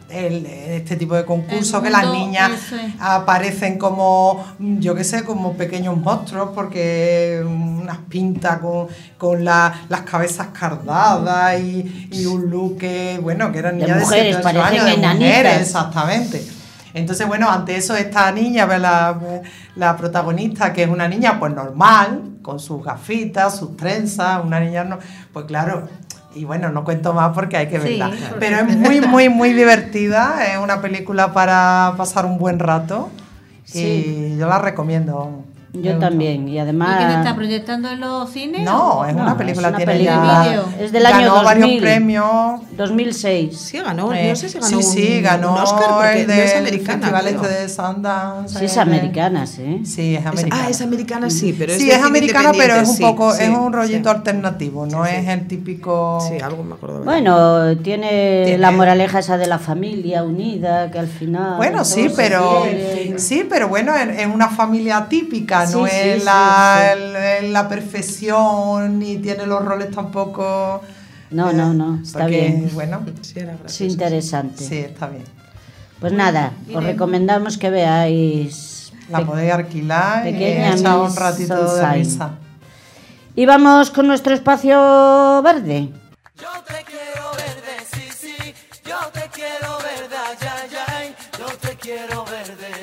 este tipo de concurso, que las niñas aparecen como, yo qué sé, como pequeños monstruos, porque unas pintas con las cabezas cardadas y un look que, bueno, que eran niñas de mujeres, 7 años, de enanitas. mujeres, exactamente. Entonces, bueno, ante eso esta niña, la protagonista, que es una niña pues normal, con sus gafitas, sus trenzas, una niña no, pues claro. Y bueno, no cuento más porque hay que verla. Sí, pero es muy, muy, muy divertida. Es una película para pasar un buen rato. Sí. Y yo la recomiendo. Yo también. Y además... ¿Y quién está proyectando en los cines? No, es una película. es una Tiene película. ya... Es del año ganó 2000. varios premios. 2006. Sí, ganó, no sé si ganó sí, ganó un Oscar porque el no es del americana, festival creo. este de Sundance. Sí, es americana, sí. Sí, es americana. Es americana, sí, pero sí, de es cine americana, pero es un independiente, poco, sí, es sí, un rollito sí. alternativo, no es el típico... Sí, algo me acuerdo. Bueno, tiene la moraleja esa de la familia unida, que al final... Bueno, todos sí, se pero quieren. bueno, es una familia típica, Sí, no sí, es sí, la perfección, ni tiene los roles tampoco... No, está porque, bien. Bueno, Sí, era Es gracioso. interesante. sí, está bien. Pues nada, os recomendamos que veáis... La podéis alquilar y Pequeña echar un Miss ratito de Sunshine. risa. Y vamos con nuestro espacio verde. Yo te quiero verde, sí, sí, yo te quiero verde, ay, ay, ay, yo te quiero verde.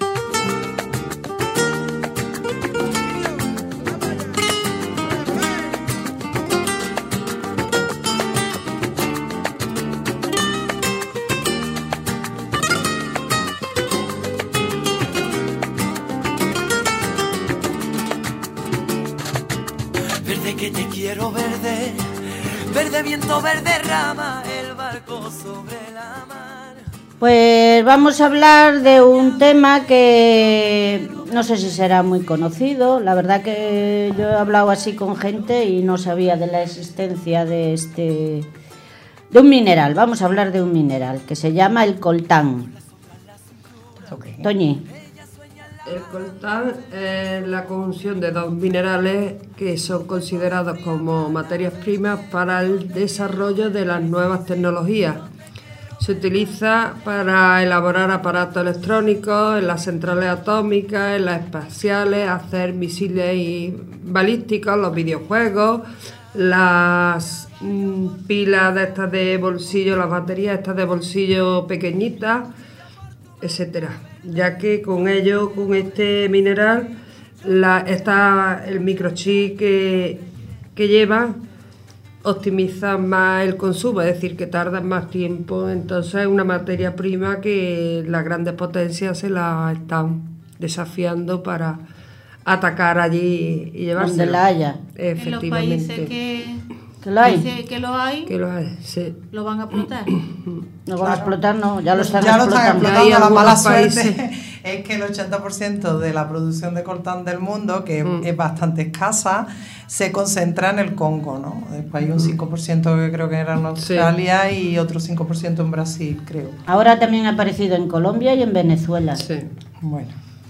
Verde que te quiero verde, verde viento, verde rama, el barco sobre la mar. Pues vamos a hablar de un tema que no sé si será muy conocido. La verdad que yo he hablado así con gente y no sabía de la existencia de un mineral. Vamos a hablar de un mineral que se llama el coltán. Okay. Toñi. El coltán es la conjunción de dos minerales que son considerados como materias primas para el desarrollo de las nuevas tecnologías. Se utiliza para elaborar aparatos electrónicos, en las centrales atómicas, en las espaciales, hacer misiles y balísticos, los videojuegos, las pilas de estas de bolsillo, las baterías estas de bolsillo pequeñitas, etcétera. Ya que con ello, con este mineral, el microchip que lleva optimiza más el consumo, es decir, que tarda más tiempo. Entonces es una materia prima que las grandes potencias se la están desafiando para atacar allí y llevársela. Donde la haya. En los países que lo hay. dice que lo hay, Sí. lo van a explotar. No van a explotar, no, ya lo están Ya lo están explotando. explotando. La algunos mala suerte países. es que el 80% de la producción de coltán del mundo, que es bastante escasa, se concentra en el Congo, ¿no? Después hay un 5% que creo que era en Australia y otro 5% en Brasil, creo. Ahora también ha aparecido en Colombia y en Venezuela. Sí. Bueno,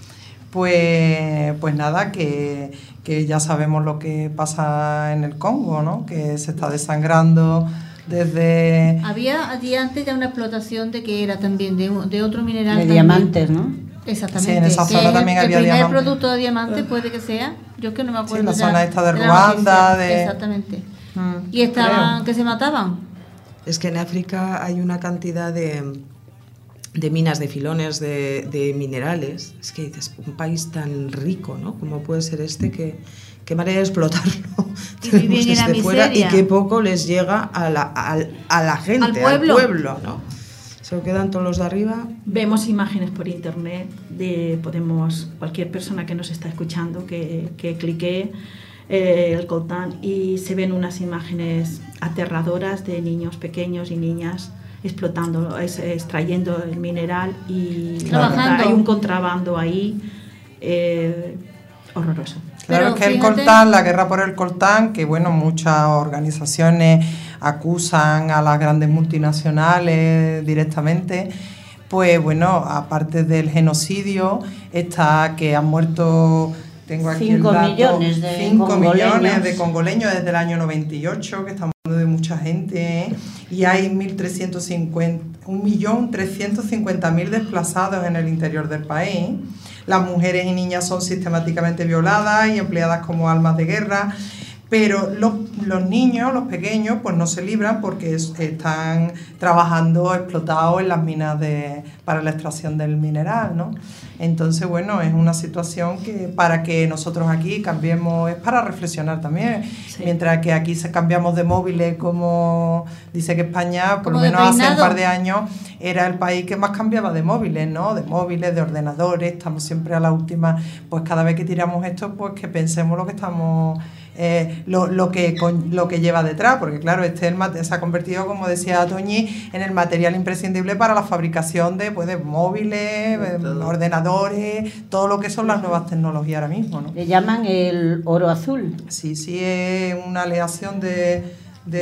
pues nada, que ya sabemos lo que pasa en el Congo, ¿no? Que se está desangrando desde... Había allí antes ya una explotación de que era también de otro mineral. De también. diamantes, ¿no? Exactamente. Sí, en esa que zona es también había el primer diamantes. producto de diamante puede que sea. Yo es que no me acuerdo. Sí, la ya zona esta de la Ruanda, noticia. de... Exactamente. Y estaban, que se mataban. Es que en África hay una cantidad de minas, de filones, de minerales. Es que dices, un país tan rico, ¿no? Como puede ser este, qué manera de explotarlo. Y viven en la desde fuera y miseria. qué poco les llega a la gente, Al pueblo. ¿no? Se lo quedan todos los de arriba. Vemos imágenes por internet cualquier persona que nos está escuchando que clique el coltán y se ven unas imágenes aterradoras de niños pequeños y niñas explotando, extrayendo el mineral y Trabajando. hay un contrabando ahí horroroso. Claro, Pero es que el fíjate- coltán, la guerra por el coltán, que bueno, muchas organizaciones acusan a las grandes multinacionales directamente, pues bueno, aparte del genocidio, está que han muerto, tengo aquí 5 el dato, millones de 5 congoleños. millones de congoleños desde el año 98, que estamos hablando de mucha gente, ¿eh? Y hay 1.350.000 desplazados en el interior del país. Las mujeres y niñas son sistemáticamente violadas y empleadas como armas de guerra. pero los niños, los pequeños, pues no se libran porque están trabajando explotados en las minas para la extracción del mineral, ¿no? Entonces, bueno, es una situación que para que nosotros aquí cambiemos, es para reflexionar también. Sí. Mientras que aquí cambiamos de móviles, como dice que España, por lo menos hace un par de años, era el país que más cambiaba de móviles, ¿no? De móviles, de ordenadores, estamos siempre a la última. Pues cada vez que tiramos esto, pues que pensemos lo que estamos... lo que lleva detrás, porque claro, se ha convertido, como decía Toñi, en el material imprescindible para la fabricación de móviles, ordenadores, todo lo que son las nuevas tecnologías ahora mismo, ¿no? Le llaman el oro azul. Sí, es una aleación de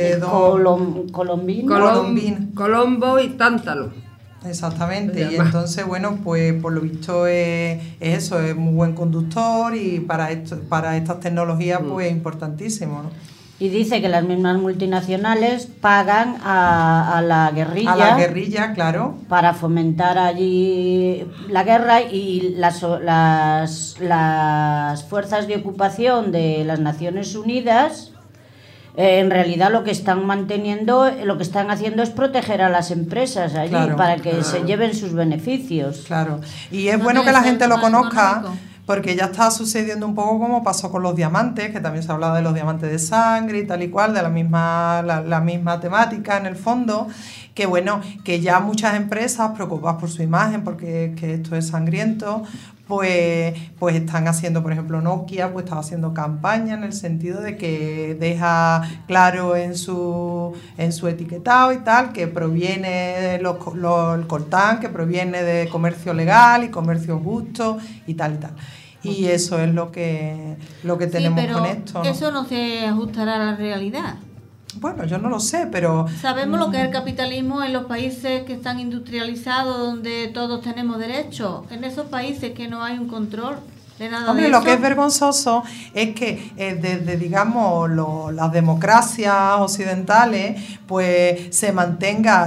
Colombo y tántalo. Exactamente, y entonces, bueno, pues por lo visto es eso, es muy buen conductor y para estas tecnologías pues es importantísimo, ¿no? Y dice que las mismas multinacionales pagan a la guerrilla. A la guerrilla, claro. Para fomentar allí la guerra, y las fuerzas de ocupación de las Naciones Unidas... en realidad lo que están haciendo es proteger a las empresas allí, claro, para que se lleven sus beneficios. Claro, y es bueno que la gente lo conozca, porque ya está sucediendo un poco como pasó con los diamantes, que también se hablaba de los diamantes de sangre y tal y cual, de la misma temática en el fondo, que bueno, que ya muchas empresas preocupadas por su imagen, porque que esto es sangriento, pues están haciendo, por ejemplo, Nokia pues estaba haciendo campaña en el sentido de que deja claro en su etiquetado y tal que proviene el coltán, que proviene de comercio legal y comercio justo y tal y tal. Y eso es lo que tenemos con esto, ¿no? Eso no se ajustará a la realidad. Bueno, yo no lo sé, pero... Sabemos lo que es el capitalismo en los países que están industrializados, donde todos tenemos derechos. En esos países que no hay un control de nada. Hombre, de eso. Lo que es vergonzoso es que desde, digamos, las democracias occidentales, pues se mantenga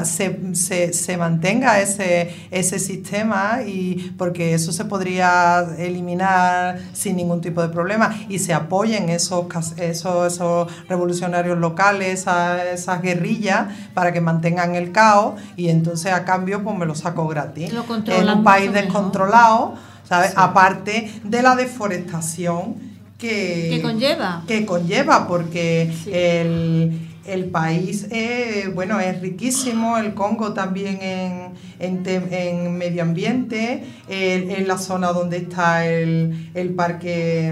ese sistema, y porque eso se podría eliminar sin ningún tipo de problema, y se apoyen esos revolucionarios locales, esas guerrillas, para que mantengan el caos, y entonces a cambio pues me lo saco gratis. En un país descontrolado, ¿sabes? Sí. Aparte de la deforestación que conlleva, porque sí. El país es riquísimo, el Congo también en medio ambiente, en la zona donde está el parque,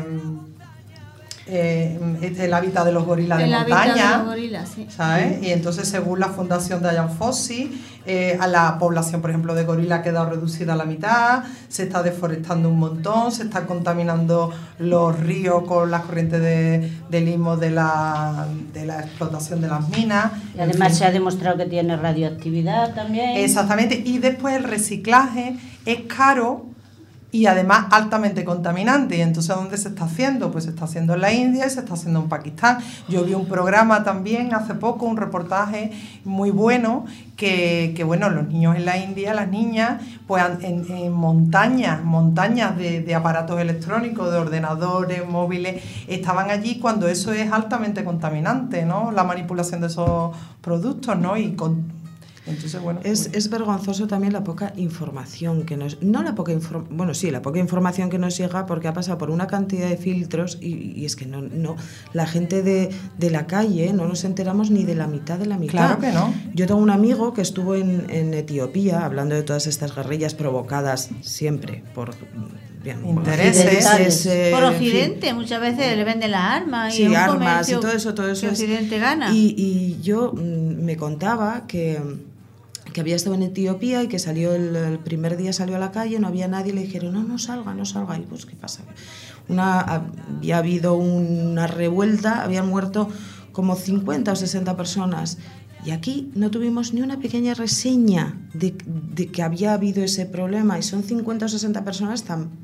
el hábitat de los gorilas de montaña, sí. ¿sabes? Y entonces, según la fundación de Dian Fossey, a la población, por ejemplo, de gorila ha quedado reducida a la mitad, se está deforestando un montón, se está contaminando los ríos con las corrientes de limos de la explotación de las minas. Y además se ha demostrado que tiene radioactividad también. Exactamente, y después el reciclaje es caro y además altamente contaminante. Y entonces, ¿dónde se está haciendo? Pues se está haciendo en la India y se está haciendo en Pakistán. Yo vi un programa también hace poco, un reportaje muy bueno, que los niños en la India, las niñas, pues en montañas de aparatos electrónicos, de ordenadores, móviles, estaban allí cuando eso es altamente contaminante, ¿no? La manipulación de esos productos, ¿no? Entonces, bueno, es vergonzoso también la poca información que nos... la poca información que nos llega, porque ha pasado por una cantidad de filtros y es que no la gente de la calle no nos enteramos ni de la mitad de la mitad. Claro que no. Yo tengo un amigo que estuvo en Etiopía hablando de todas estas guerrillas provocadas siempre por... intereses, por Occidente, muchas veces le venden las armas, sí, y armas y todo eso que Occidente gana. Y yo me contaba que había estado en Etiopía y que salió el primer día, salió a la calle, no había nadie, le dijeron no salga, y pues ¿qué pasa? Había habido una revuelta, habían muerto como 50 o 60 personas. Y aquí no tuvimos ni una pequeña reseña de que había habido ese problema, y son 50 o 60 personas tan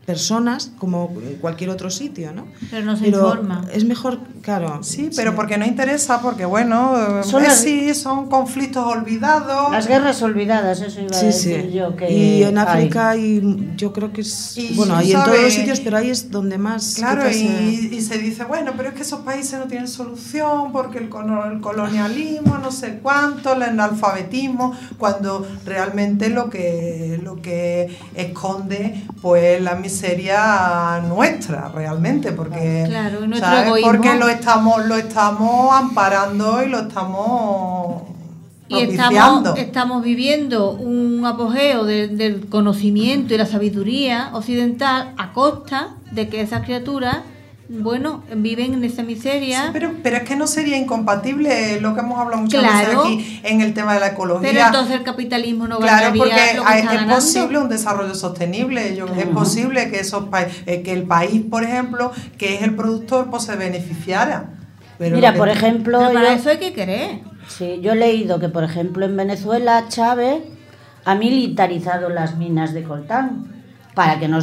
personas como en cualquier otro sitio, ¿no? Pero no se informa. Es mejor, claro. Sí, pero porque no interesa, porque bueno, son conflictos olvidados. Las guerras olvidadas, eso iba a decir yo. Que y en África yo creo que es... y en todos los sitios, pero ahí es donde más... Claro, y se dice, bueno, pero es que esos países no tienen solución porque el colonialismo, no sé cuánto, el analfabetismo, cuando realmente lo que esconde pues la miseria nuestra realmente, porque claro, nuestro egoísmo. Porque lo estamos amparando y lo estamos propiciando. Y estamos viviendo un apogeo del conocimiento y la sabiduría occidental a costa de que esas criaturas viven en esa miseria. Sí, pero es que no sería incompatible lo que hemos hablado muchas veces aquí en el tema de la ecología. Pero entonces el capitalismo no ganaría lo que está es ganando. posible un desarrollo sostenible. Es posible que que el país, por ejemplo, que es el productor, pues se beneficiara. Pero mira, por ejemplo... Pero para eso hay que querer. Sí, yo he leído que, por ejemplo, en Venezuela Chávez ha militarizado las minas de coltán para que no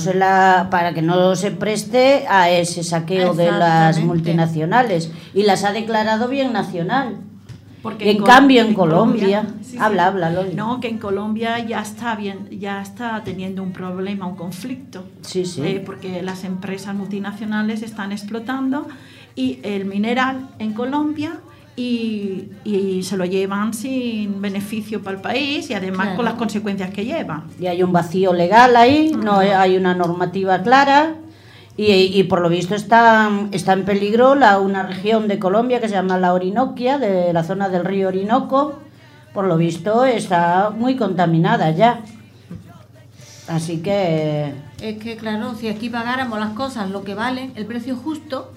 se preste a ese saqueo de las multinacionales, y las ha declarado bien nacional. Porque en cambio en Colombia habla Loli. No, que en Colombia ya está teniendo un problema, un conflicto, porque las empresas multinacionales están explotando y el mineral en Colombia y se lo llevan sin beneficio para el país y además con las consecuencias que lleva. Y hay un vacío legal ahí, no hay una normativa clara y por lo visto está en peligro una región de Colombia que se llama la Orinoquia, de la zona del río Orinoco. Por lo visto está muy contaminada ya. Así que... Es que claro, si aquí pagáramos las cosas lo que valen, el precio justo,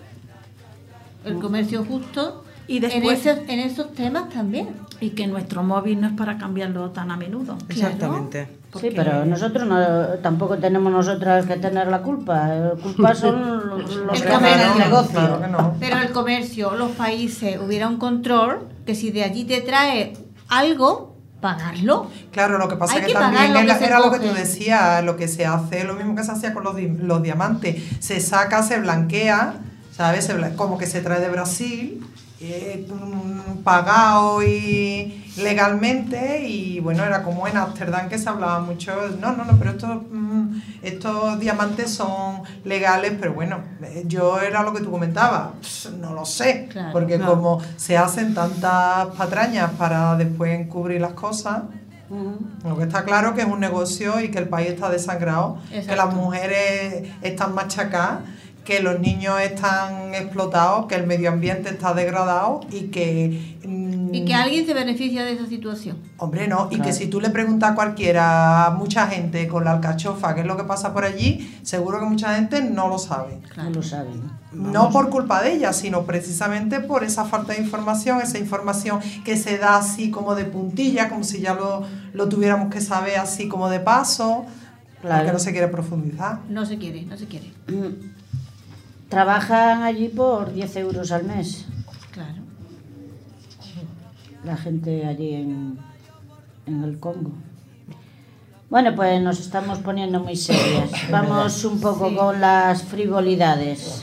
el comercio justo... Y después, en esos temas también. Y que nuestro móvil no es para cambiarlo tan a menudo. Exactamente. Claro, sí, pero nosotros tampoco tenemos nosotras que tener la culpa. La culpa son los que hacen el negocio. Claro que no. Pero el comercio, los países, hubiera un control que si de allí te trae algo, pagarlo. Claro, lo que pasa es que también era lo que tú decías, lo que se hace, lo mismo que se hacía con los diamantes. Se saca, se blanquea, ¿sabes? Como que se trae de Brasil, pagado y legalmente, y bueno, era como en Ámsterdam que se hablaba mucho, no, pero estos diamantes son legales, pero bueno, yo era lo que tú comentabas, no lo sé, claro, porque como se hacen tantas patrañas para después encubrir las cosas. Lo que está claro que es un negocio y que el país está desangrado. Exacto. Que las mujeres están machacadas, que los niños están explotados, que el medio ambiente está degradado y que alguien se beneficia de esa situación. Hombre, no, y que si tú le preguntas a cualquiera, a mucha gente con la alcachofa, qué es lo que pasa por allí, seguro que mucha gente no lo sabe. Claro. No lo sabe, ¿no? No por culpa de ella, sino precisamente por esa falta de información, esa información que se da así como de puntilla, como si ya lo tuviéramos que saber así como de paso, porque no se quiere profundizar. No se quiere. Trabajan allí por 10 euros al mes. Claro. La gente allí en el Congo. Bueno, pues nos estamos poniendo muy serias. Vamos un poco con las frivolidades.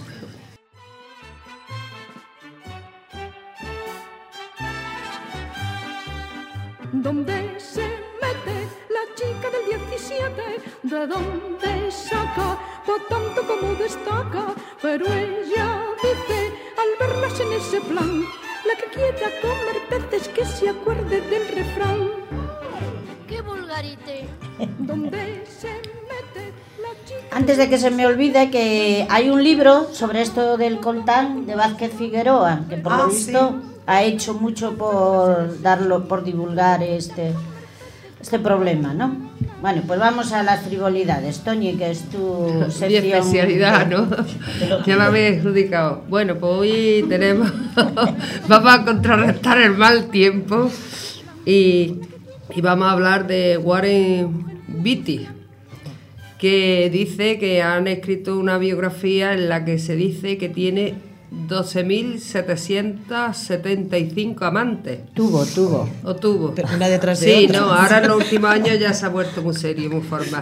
¿Dónde se mete la chica del 17? ¿De dónde saca por tanto como destaca? Pero ella dice, al verlas en ese plan, la que quiera comer peces que se acuerde del refrán. ¡Qué vulgarite! ¿Dónde se mete la chica? Antes de que se me olvide, que hay un libro sobre esto del coltán de Vázquez Figueroa, que por lo visto ha hecho mucho por divulgar este problema, ¿no? Bueno, pues vamos a las frivolidades. Toñi, que es tu sección. Mi especialidad, ¿no? Ya me habéis adjudicado. Bueno, pues hoy vamos a contrarrestar el mal tiempo y vamos a hablar de Warren Beatty, que dice que han escrito una biografía en la que se dice que tiene 12.775 amantes. Tuvo. ¿O tuvo? Pero una detrás de Sí, otra. no, ahora en los últimos años ya se ha vuelto muy serio, muy formal.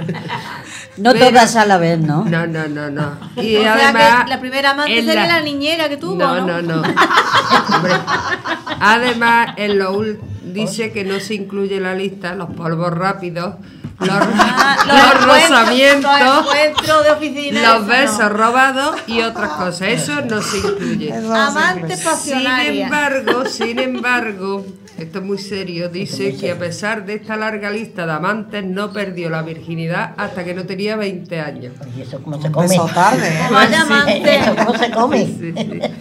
No Pero- todas a la vez, ¿no? No. Y O sea además... que la primera amante en sería la niñera que tuvo, ¿no? No. Hombre. Además, dice que no se incluye en la lista los polvos rápidos, los rozamientos, los encuentros de oficina. los eso besos no. robados y otras cosas. Eso no se incluye. Amante pasionaria. Sin embargo, esto es muy serio, dice que a pesar de esta larga lista de amantes no perdió la virginidad hasta que no tenía 20 años. ¿Y eso cómo se come? Empezó tarde. Como hay amante. ¿Eso cómo se come? Sí.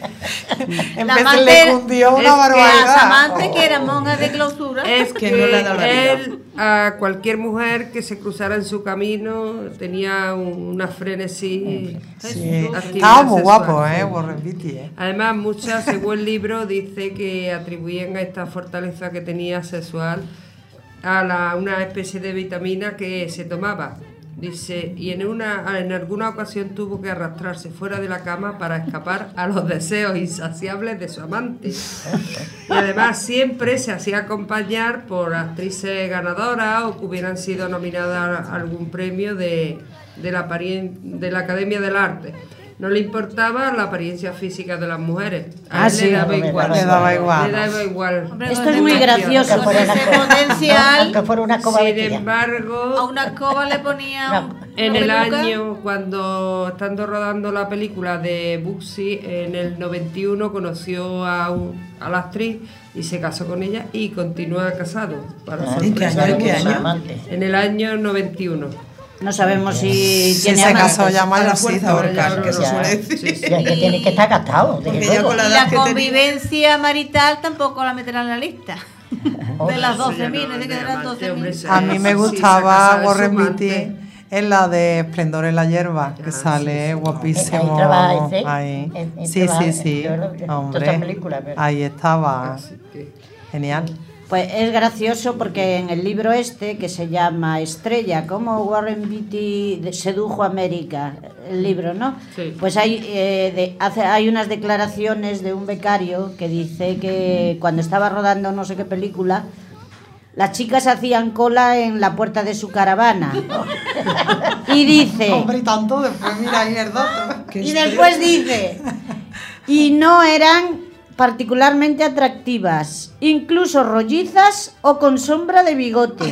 Empecé, le cundió una es que barbaridad. Las amantes que eran monjas de clausura. Es Que que no le ha dado la vida. él, a cualquier mujer que se cruzara en su camino, tenía una frenesí. Sí. actividad Estaba muy sexual. guapo, Warren Beatty, Además, muchas, según el libro, dice que atribuían a esta fortaleza que tenía sexual a una especie de vitamina que se tomaba. Dice, y en alguna ocasión tuvo que arrastrarse fuera de la cama para escapar a los deseos insaciables de su amante. Y además siempre se hacía acompañar por actrices ganadoras o que hubieran sido nominadas a algún premio de la Academia del Arte. No le importaba la apariencia física de las mujeres. A él sí, le daba igual. le daba igual. Le daba igual. Hombre, Esto es muy gracioso. Con ese potencial, Que fuera una escoba de Sin tía. a embargo, una escoba le ponía en una el peluca. año, cuando estando rodando la película de Bugsy, en el 91 conoció a la actriz y se casó con ella y continúa casado. Para ¿En qué sorpresa año? de ¿En qué muchos. año? En el año 91. No sabemos si Si tiene se amantes. casó ya A la fuerza mayorcito. ahorcar, que se Ya. suele decir. Sí, sí. Ya que tiene que estar gastado. desde Porque ya luego. con la Y edad la que tenía. convivencia marital tampoco la meterán en la lista. De las Eso ya 12.000, no, de que de eran amante, hombre, 12.000. sí. A mí me Sí, gustaba se casaba Warren de su Beatty amante. en la de Esplendor en la hierba, que Ah, sale sí. guapísimo. Ahí trabaja ese. Ahí. En Sí, trabaja, sí. yo lo vi, Hombre, toda esa película, pero- ahí estaba. Así que- Genial. Pues es gracioso porque en el libro este, que se llama Estrella, cómo Warren Beatty sedujo a América, el libro, ¿no? Sí. Pues hay unas declaraciones de un becario que dice que cuando estaba rodando no sé qué película, las chicas hacían cola en la puerta de su caravana. Y dice... Hombre, y tanto después, mira ahí el dato. Y después dice, y no eran particularmente atractivas, incluso rollizas o con sombra de bigote.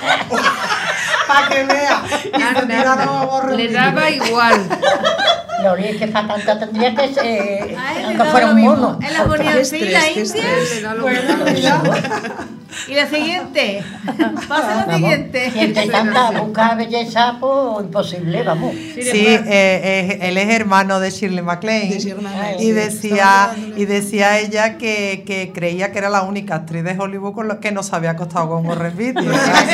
Para que vea. Y se tiraron a Warren Le Beatty. daba igual. No, es que esa tanta tendría que ser. A él le Aunque daba fuera lo un mismo. mono. Él la ponía Qué así, la estrés, qué India. estrés. Le da lo Bueno, mismo. mira. Y la siguiente. Pasa la Vamos, siguiente. y entre tanta busca belleza, pues imposible, vamos. Sí, él es hermano de Shirley MacLaine. De Shirley MacLaine, Y sí. decía ella que creía que era la única actriz de Hollywood con la que no se había acostado con Warren Beatty.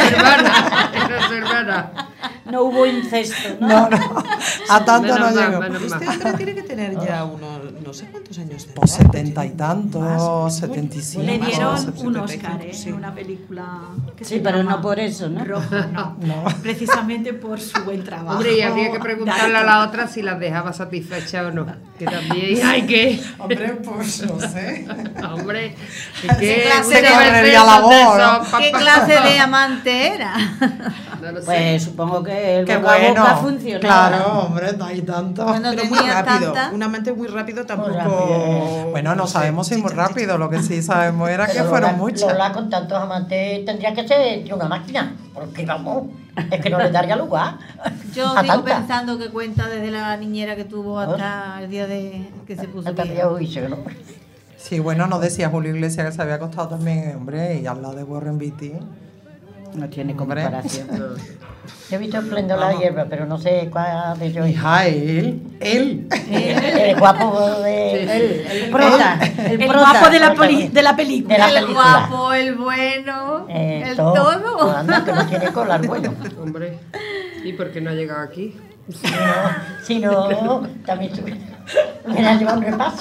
Era su hermana. No hubo incesto, ¿no? No, no, a tanto Menos no mal, llegó. menos mal. Este hombre tiene que tener ya unos, no sé cuántos años de Pues edad, 70 y tiene. tantos, Más, 75. Le dieron más, un 75, Oscar sí. en una película que Sí, se pero llama no por eso, ¿no? Rojo, no. Precisamente por su buen trabajo. Hombre, y habría que preguntarle a la otra si las dejaba satisfechas o no. Que también hay que. Hombre, pues no sé. Hombre, es que clase Se de correría la voz, ¿Qué clase de amante era? No lo sé. Pues supongo que el Qué boca a boca bueno. funcionaba. Claro, hombre, no hay tanto. Cuando Pero muy tenía rápido. tanta. Un amante muy rápido tampoco. rápido. Bueno, no sabemos si muy rápido, lo que sí sabemos era que Pero fueron Lola- muchas. Lola con tantos amantes tendría que ser de una máquina, porque vamos, es que no le daría lugar. Yo a sigo tanta. pensando que cuenta desde la niñera que tuvo hasta el día de que se puso Hasta vieja. el juicio, ¿no? Sí, bueno, nos decía Julio Iglesias que se había acostado también, hombre, y al lado de Warren Beatty. No tiene Hombre. comparación. Yo he visto Esplendor la hierba, pero no sé cuál de ellos es. Hija, él. El guapo de... El prota. El prota. guapo de la película. De la El película. guapo, el bueno, el todo. todo. Pues anda, que no tiene cola el bueno. Hombre, ¿y por qué no ha llegado aquí? Si no, también me hubiera llevado un repaso.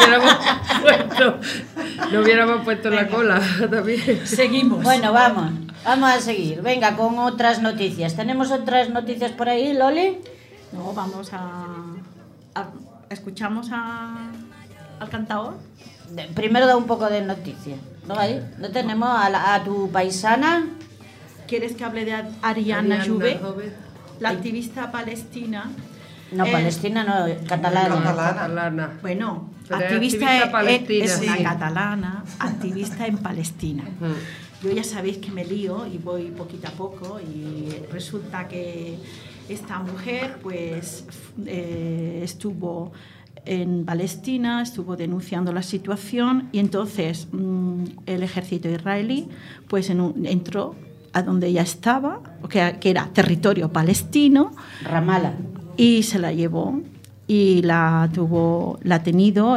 No hubiéramos puesto la cola también. Seguimos. Bueno, vamos a seguir. Venga, con otras noticias. ¿Tenemos otras noticias por ahí, Loli? No, vamos a escuchamos al cantador. Primero da un poco de noticia. ¿No hay? ¿No tenemos a tu paisana? ¿Quieres que hable de Ariana Jove? Jove. La activista palestina. No, palestina no, catalana. Catalana. Bueno, Pero activista palestina. es una Sí. catalana, activista en Palestina. Mm. Yo ya sabéis que me lío y voy poquito a poco y resulta que esta mujer pues estuvo en Palestina, estuvo denunciando la situación y entonces el ejército israelí pues entró a donde ella estaba, que era territorio palestino, Ramallah, y se la llevó y la ha tenido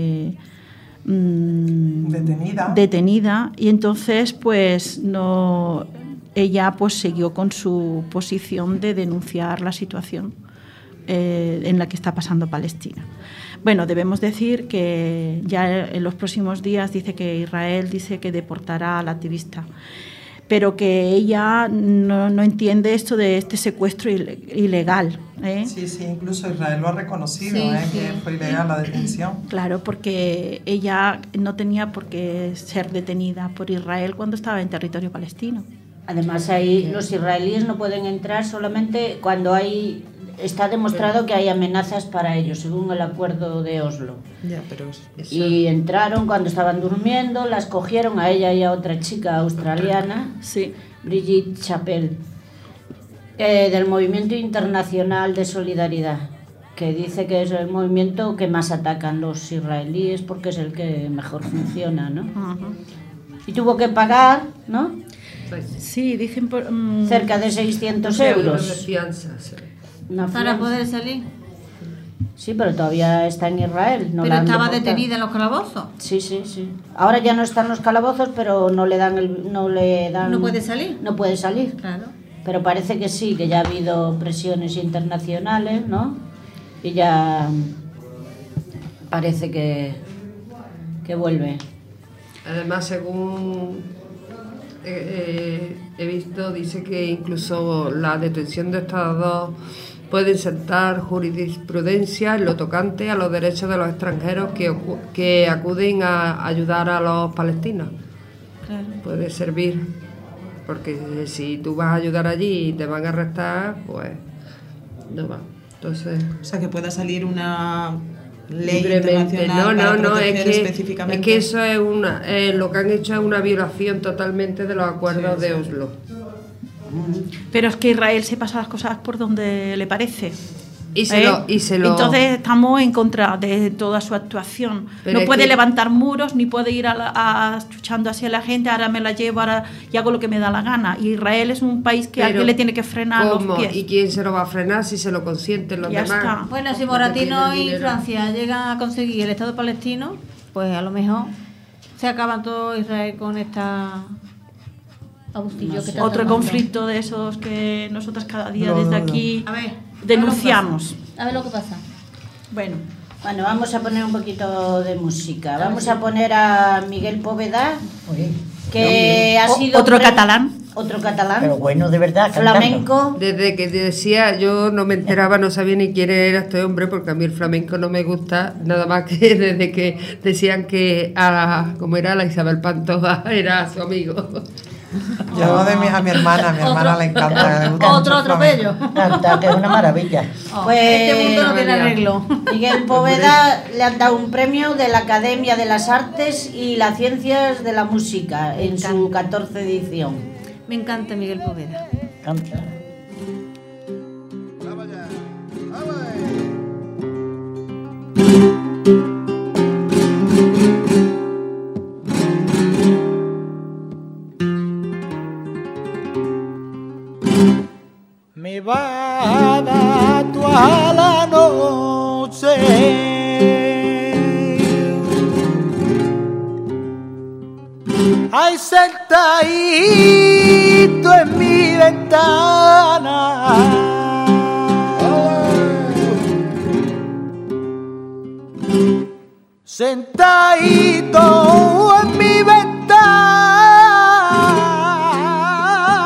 detenida y entonces pues no, ella pues siguió con su posición de denunciar la situación en la que está pasando Palestina. Bueno, debemos decir que ya en los próximos días dice que Israel dice que deportará al activista, pero que ella no entiende esto de este secuestro ilegal. Sí, incluso Israel lo ha reconocido, Sí. que fue ilegal la detención. Claro, porque ella no tenía por qué ser detenida por Israel cuando estaba en territorio palestino. Además, ahí los israelíes no pueden entrar solamente cuando está demostrado que hay amenazas para ellos, según el acuerdo de Oslo. Ya, pero eso... Y entraron cuando estaban durmiendo, las cogieron a ella y a otra chica australiana, sí. Brigitte Chappell, del Movimiento Internacional de Solidaridad, que dice que es el movimiento que más atacan los israelíes porque es el que mejor funciona, ¿no? Uh-huh. Y tuvo que pagar, ¿no? Sí, dicen cerca de 600 euros. De fianza, sí. Para poder salir. Sí, pero todavía está en Israel. No pero la han estaba deportado. detenida en los calabozos. Sí. Ahora ya no está en los calabozos, pero no le dan ¿No puede salir? No puede salir. Claro. Pero parece que sí, que ya ha habido presiones internacionales, ¿no? Y ya parece que vuelve. Además, según he visto, dice que incluso la detención de estas dos pueden sentar jurisprudencia en lo tocante a los derechos de los extranjeros que acuden a ayudar a los palestinos. Claro. Puede servir, porque si tú vas a ayudar allí y te van a arrestar, pues no va. Entonces, o sea, que pueda salir una ley libremente. internacional para proteger es específicamente. que eso es lo que han hecho es una violación totalmente de los acuerdos de Oslo. Pero es que Israel se pasa las cosas por donde le parece. Y se lo... Entonces estamos en contra de toda su actuación. Pero no puede levantar muros, ni puede ir chuchando hacia la gente, ahora me la llevo y hago lo que me da la gana. Y Israel es un país que alguien le tiene que frenar ¿cómo? los pies. ¿Y quién se lo va a frenar si se lo consienten los Ya demás? está. Bueno, si Moratino y Francia llegan a conseguir el Estado palestino, pues a lo mejor se acaba todo Israel con esta abustillo que está Otro tomando. conflicto de esos que nosotras cada día desde aquí A ver, denunciamos. A ver lo que pasa. Bueno, vamos a poner un poquito de música. Vamos a poner a Miguel Poveda, que ha sido otro catalán. Otro catalán. Pero bueno, de verdad, flamenco. Desde que decía, yo no me enteraba, no sabía ni quién era este hombre, porque a mí el flamenco no me gusta, nada más que desde que decían que como era la Isabel Pantoja, era su amigo. Yo a mi hermana le encanta. Le gusta Otro atropello. Canta, que es una maravilla. Pues Este mundo no tiene arreglo. Miguel Poveda le han dado un premio de la Academia de las Artes y las Ciencias de la Música en su 14ª edición. Me encanta Miguel Poveda. Canta. Me va a dar toda la noche ay sentadito en mi ventana sentadito en mi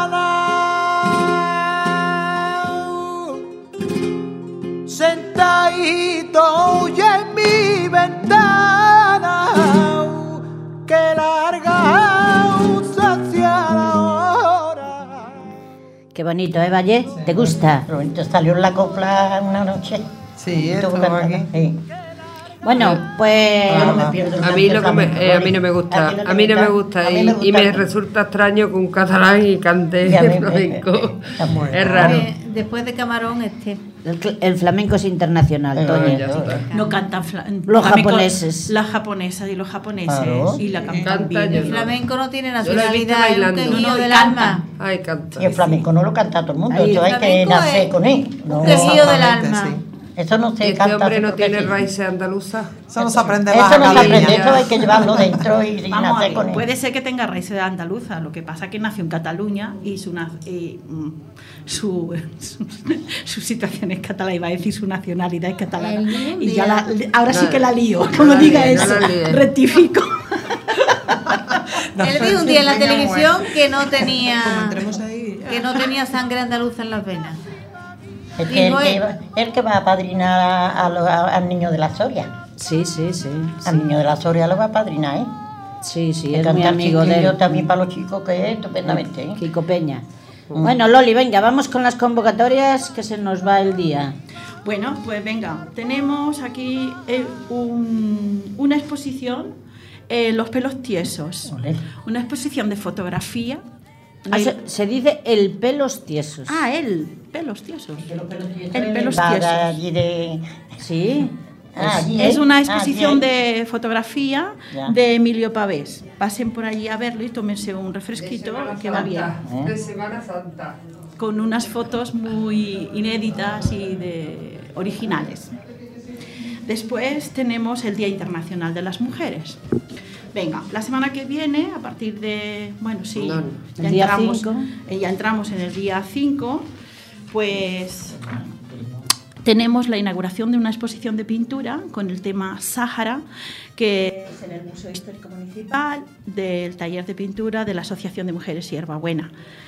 ventana sentadito asomadito y en mi ventana que larga hacia la hora. Qué bonito, ¿eh, Valle? ¿Te gusta? Pero bonito, salió la copla una noche. Sí, Estuvo estuvo cantando, aquí. sí. Bueno, pues... Yo no me pierdo A mí, el a mí flamenco, no me gusta, ¿A ti no te gusta? A mí me y me gusta. resulta extraño que un catalán y cante Y a mí- flamenco. Bueno. Es raro. Después de Camarón, El flamenco es internacional, Toño. Ya está. No cantan Los flamenco, japoneses. Las japonesas y los japoneses Claro. y la cantan Canta bien. yo el no. flamenco no tiene Yo la he visto nacionalidad, es un bailando. quejío No, del cantan. alma. Ay, canta. Y el flamenco no lo canta todo el mundo, Ahí, eso hay que flamenco nacer es con él. No, Un quejío del Exactamente, alma. sí. eso no se Este canta. hombre no porque tiene sí. raíces andaluzas. Eso no se aprende más Eso no se acá, aprende, niña. eso hay que llevarlo dentro y Vamos a nacer ver, con él. puede ser que tenga raíces andaluza, lo que pasa es que nació en Cataluña y su situación es catalana, iba a decir su nacionalidad es catalana. El Y ya ahora sí No, que la lío, no como la diga líe, no eso, la líe. rectifico. Él dijo un día en la televisión que no Como tenía entremos ahí. que no tenía sangre andaluza en las venas. Es que Dijo el que va a padrinar al niño de la Soria. Sí, sí, sí. Al niño de la Soria lo va a padrinar, ¿eh? Sí, sí, Que es muy canta amigo de chiquillo él. también para los chicos, que es estupendamente, ¿eh? Kiko Peña. Bueno, Loli, venga, vamos con las convocatorias que se nos va el día. Bueno, pues venga, tenemos aquí una exposición, Los pelos tiesos, Ole. una exposición de fotografía. Ah, se dice el pelos tiesos. El pelos tiesos. El pelos va de tiesos. allí de... Sí. allí, Es una Ah, exposición allí. de fotografía Ya. de Emilio Pavés. Pasen por allí a verlo y tómense un refresquito que va bien. De Semana Santa. Con unas fotos muy inéditas y originales. Después tenemos el Día Internacional de las Mujeres. Venga, la semana que viene, a partir de... Bueno, sí, No, el día 5. ya entramos en el día 5, pues tenemos la inauguración de una exposición de pintura con el tema Sáhara, que es en el Museo Histórico Municipal del Taller de Pintura de la Asociación de Mujeres Hierbabuena.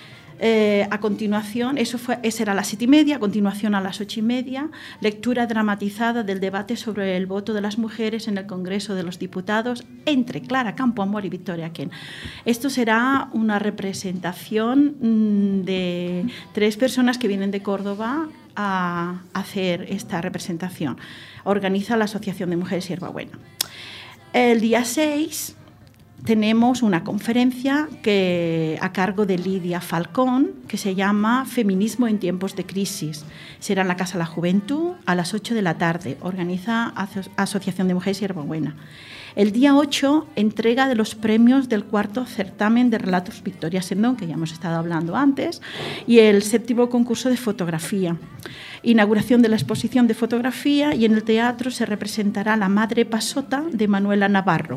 A continuación, ese era a las 7:30, a continuación a las 8:30, lectura dramatizada del debate sobre el voto de las mujeres en el Congreso de los Diputados entre Clara Campoamor y Victoria Kent. Esto será una representación de 3 personas que vienen de Córdoba a hacer esta representación. Organiza la Asociación de Mujeres Hierbabuena. El día 6 tenemos una conferencia a cargo de Lidia Falcón, que se llama Feminismo en tiempos de crisis. Será en la Casa de la Juventud a las 8 de la tarde. Organiza Asociación de Mujeres Hierbabuena. El día 8, entrega de los premios del 4º certamen de relatos Victoria Sendón, que ya hemos estado hablando antes, y el 7º concurso de fotografía. Inauguración de la exposición de fotografía, y en el teatro se representará La Madre Pasota de Manuela Navarro.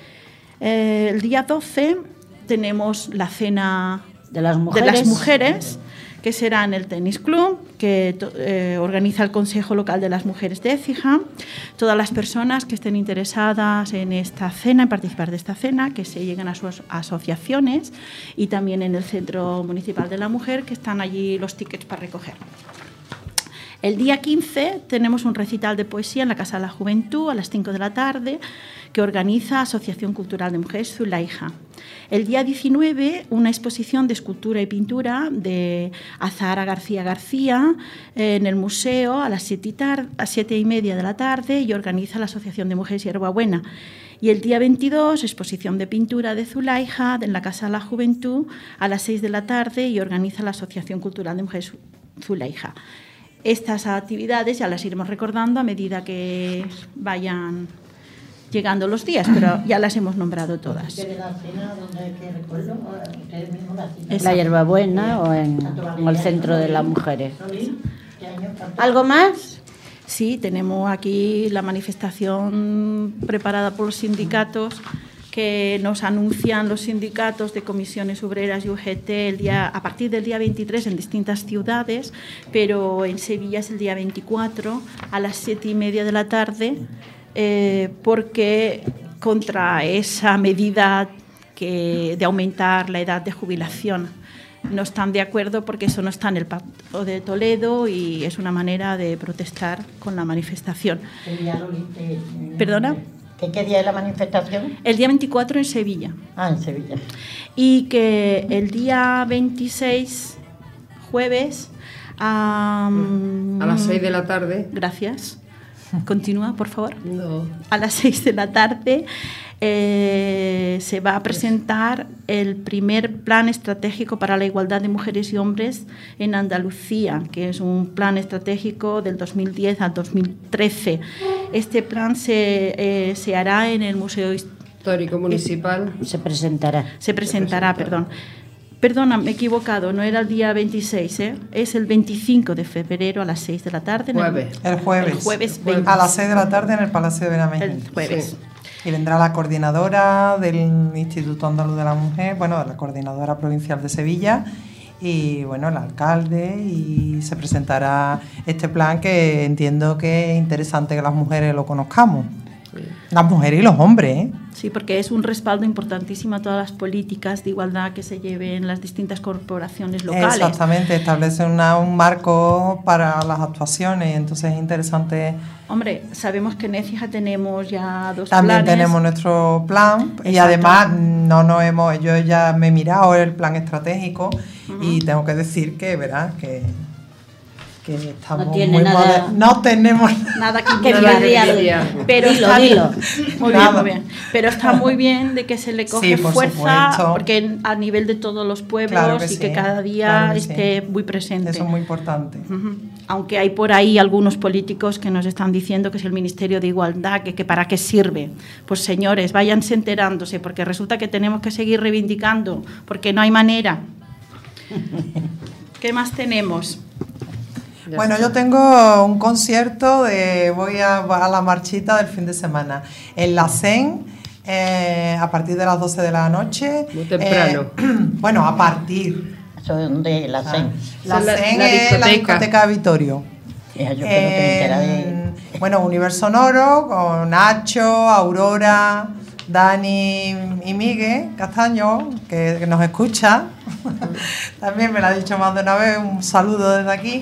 El día 12 tenemos la cena de las mujeres, que será en el Tenis Club, que organiza el Consejo Local de las Mujeres de Écija. Todas las personas que estén interesadas en esta cena, en participar de esta cena, que se lleguen a sus asociaciones, y también en el Centro Municipal de la Mujer, que están allí los tickets para recoger. El día 15 tenemos un recital de poesía en la Casa de la Juventud a las 5 de la tarde, que organiza Asociación Cultural de Mujeres Zulaija. El día 19, una exposición de escultura y pintura de Azahara García García en el museo a las 7:30 de la tarde, y organiza la Asociación de Mujeres Hierbabuena. Y el día 22, exposición de pintura de Zulaija en la Casa de la Juventud a las 6 de la tarde, y organiza la Asociación Cultural de Mujeres Zulaija. Estas actividades ya las iremos recordando a medida que vayan llegando los días, pero ya las hemos nombrado todas. La Hierbabuena o en el Centro de las Mujeres. ¿Algo más? Sí, tenemos aquí la manifestación preparada por los sindicatos, que nos anuncian los sindicatos de comisiones obreras y UGT a partir del día 23 en distintas ciudades, pero en Sevilla es el día 24 a las 7:30 de la tarde, porque contra esa medida de aumentar la edad de jubilación no están de acuerdo porque eso no está en el Pacto de Toledo y es una manera de protestar con la manifestación. ¿Perdona? ¿Qué día es la manifestación? El día 24 en Sevilla. Ah, en Sevilla. Y que el día 26, jueves, a las 6 de la tarde. Gracias. Continúa, por favor. No. A las 6 de la tarde se va a presentar el primer plan estratégico para la igualdad de mujeres y hombres en Andalucía, que es un plan estratégico del 2010 al 2013. Este plan se hará en el Museo Histórico Municipal. Se presentará, perdón. Perdona, me he equivocado, no era el día 26, es el 25 de febrero a las 6 de la tarde. El jueves. 20. A las 6 de la tarde en el Palacio de Benamejil. El jueves. Sí. Y vendrá la coordinadora del Instituto Andaluz de la Mujer, bueno, la coordinadora provincial de Sevilla y, bueno, el alcalde, y se presentará este plan que entiendo que es interesante que las mujeres lo conozcamos. Las mujeres y los hombres, ¿eh? Sí, porque es un respaldo importantísimo a todas las políticas de igualdad que se lleven en las distintas corporaciones locales. Exactamente, establece un marco para las actuaciones, entonces es interesante. Hombre, sabemos que en Écija tenemos ya 2 También planes. tenemos nuestro plan. Exacto. Y además yo ya me he mirado el plan estratégico y tengo que decir que, verás, que estamos muy modernos. No tenemos nada que envidiar. Pero está dilo. Muy bien. Pero está muy bien de que se le coge fuerza, porque a nivel de todos los pueblos que cada día esté muy presente. Eso es muy importante. Aunque hay por ahí algunos políticos que nos están diciendo que es el Ministerio de Igualdad, que para qué sirve. Pues señores, váyanse enterándose, porque resulta que tenemos que seguir reivindicando, porque no hay manera. ¿Qué más tenemos? Bueno, yo tengo un concierto, voy a la marchita del fin de semana en la CEN, a partir de las 12 de la noche. Muy temprano. Bueno, a partir. ¿Eso es donde la CEN? La CEN es la discoteca Vittorio. Bueno, Universo Sonoro con Nacho, Aurora, Dani y Miguel Castaño, que nos escucha. También me lo ha dicho más de una vez, un saludo desde aquí.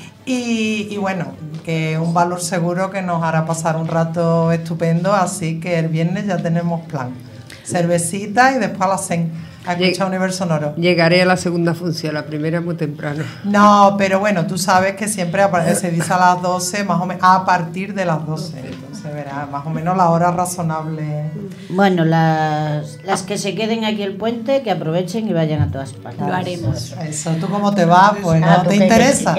Y bueno, que un valor seguro que nos hará pasar un rato estupendo, así que el viernes ya tenemos plan. Cervecita y después a la CEN, a escuchar Universo Sonoro. Llegaré a la segunda función, la primera muy temprano. No, pero bueno, tú sabes que siempre se dice a las 12, más o menos, a partir de las 12. Entonces verás, más o menos la hora razonable. Bueno, las que se queden aquí el puente, que aprovechen y vayan a todas partes. Lo haremos. Eso, ¿tú cómo te vas? Pues no te interesa.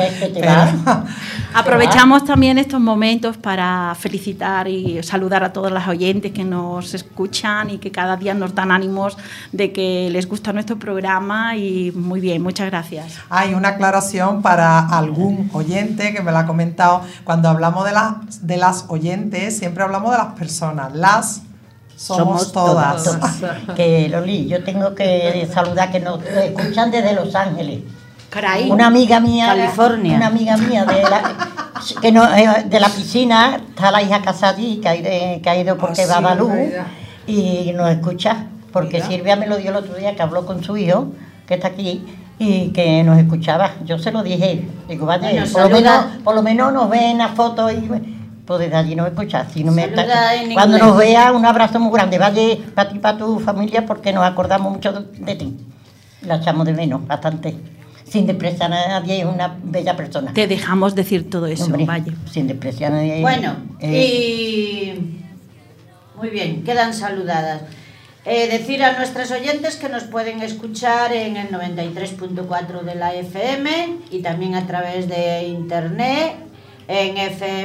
Aprovechamos también estos momentos para felicitar y saludar a todas las oyentes que nos escuchan y que cada día nos dan ánimos de que les gusta nuestro programa, y muy bien, muchas gracias. Hay una aclaración para algún oyente que me lo ha comentado. Cuando hablamos de las oyentes, siempre hablamos de las personas. Las somos todas. Que Loli, yo tengo que saludar que nos escuchan desde Los Ángeles. Caray. Una amiga mía, California. Una amiga mía de la piscina, está la hija casada allí, que ha ido porque va a dar luz, y nos escucha, porque Silvia me lo dio el otro día, que habló con su hijo, que está aquí, y que nos escuchaba. Yo se lo dije, digo, vaya, bueno, por lo menos nos ven las fotos y pues desde allí nos escucha. Si no cuando nos vea, un abrazo muy grande, vaya para ti y para tu familia, porque nos acordamos mucho de ti. La echamos de menos, bastante. Sin despreciar a nadie, es una bella persona. Te dejamos decir todo eso, hombre, vaya. Sin despreciar a nadie. Bueno, y muy bien, quedan saludadas. Decir a nuestras oyentes que nos pueden escuchar en el 93.4 de la FM y también a través de internet en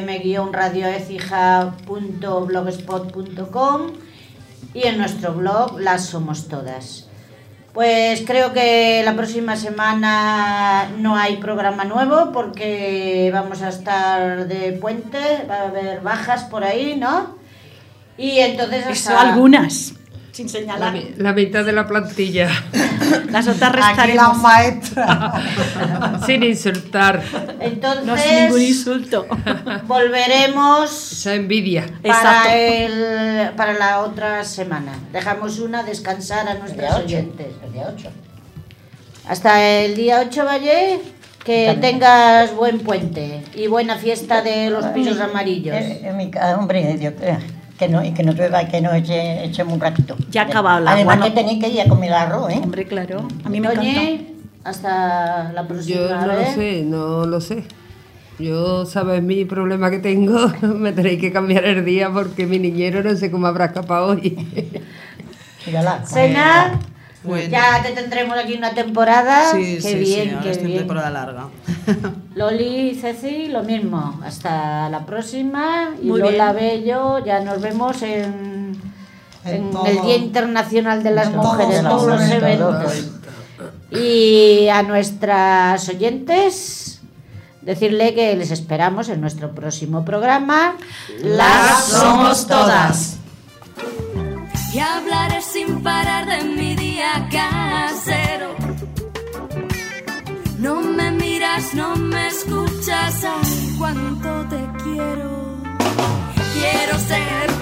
fm-radioecija.blogspot.com y en nuestro blog Las Somos Todas. Pues creo que la próxima semana no hay programa nuevo porque vamos a estar de puente, va a haber bajas por ahí, ¿no? Y entonces eso algunas, sin señalar. La mitad de la plantilla. Las otras restaremos. Aquí las maestras. Sin insultar. Entonces, no es ningún insulto. Volveremos. Esa envidia. Para la otra semana. Dejamos descansar a nuestros oyentes. El día 8. Hasta el día 8, Valle, que tengas buen puente y buena fiesta de los pisos amarillos. Hombre, Dios, que no llueva y que no echemos un ratito. Ya ha acabado la Además que tenéis que ir a comer arroz, ¿eh? Hombre, claro. A mí me Oye, encanta. hasta la próxima Yo no vez. lo sé. Yo, ¿sabes mi problema que tengo? Me tenéis que cambiar el día porque mi niñero no sé cómo habrá escapado hoy. Sena, Bueno. ya te tendremos aquí una temporada. Sí, Qué bien, ahora qué es bien. temporada larga. Loli y Ceci, lo mismo. Hasta la próxima. Y Muy Lola bien. Bello, ya nos vemos en todo- el Día Internacional de las en Mujeres, todos todos los los eventos. Y a nuestras oyentes, decirle que les esperamos en nuestro próximo programa. Las somos todas. Y hablaré sin parar de mi día casero. No me miras, no me escuchas, ay, cuánto te quiero. Quiero ser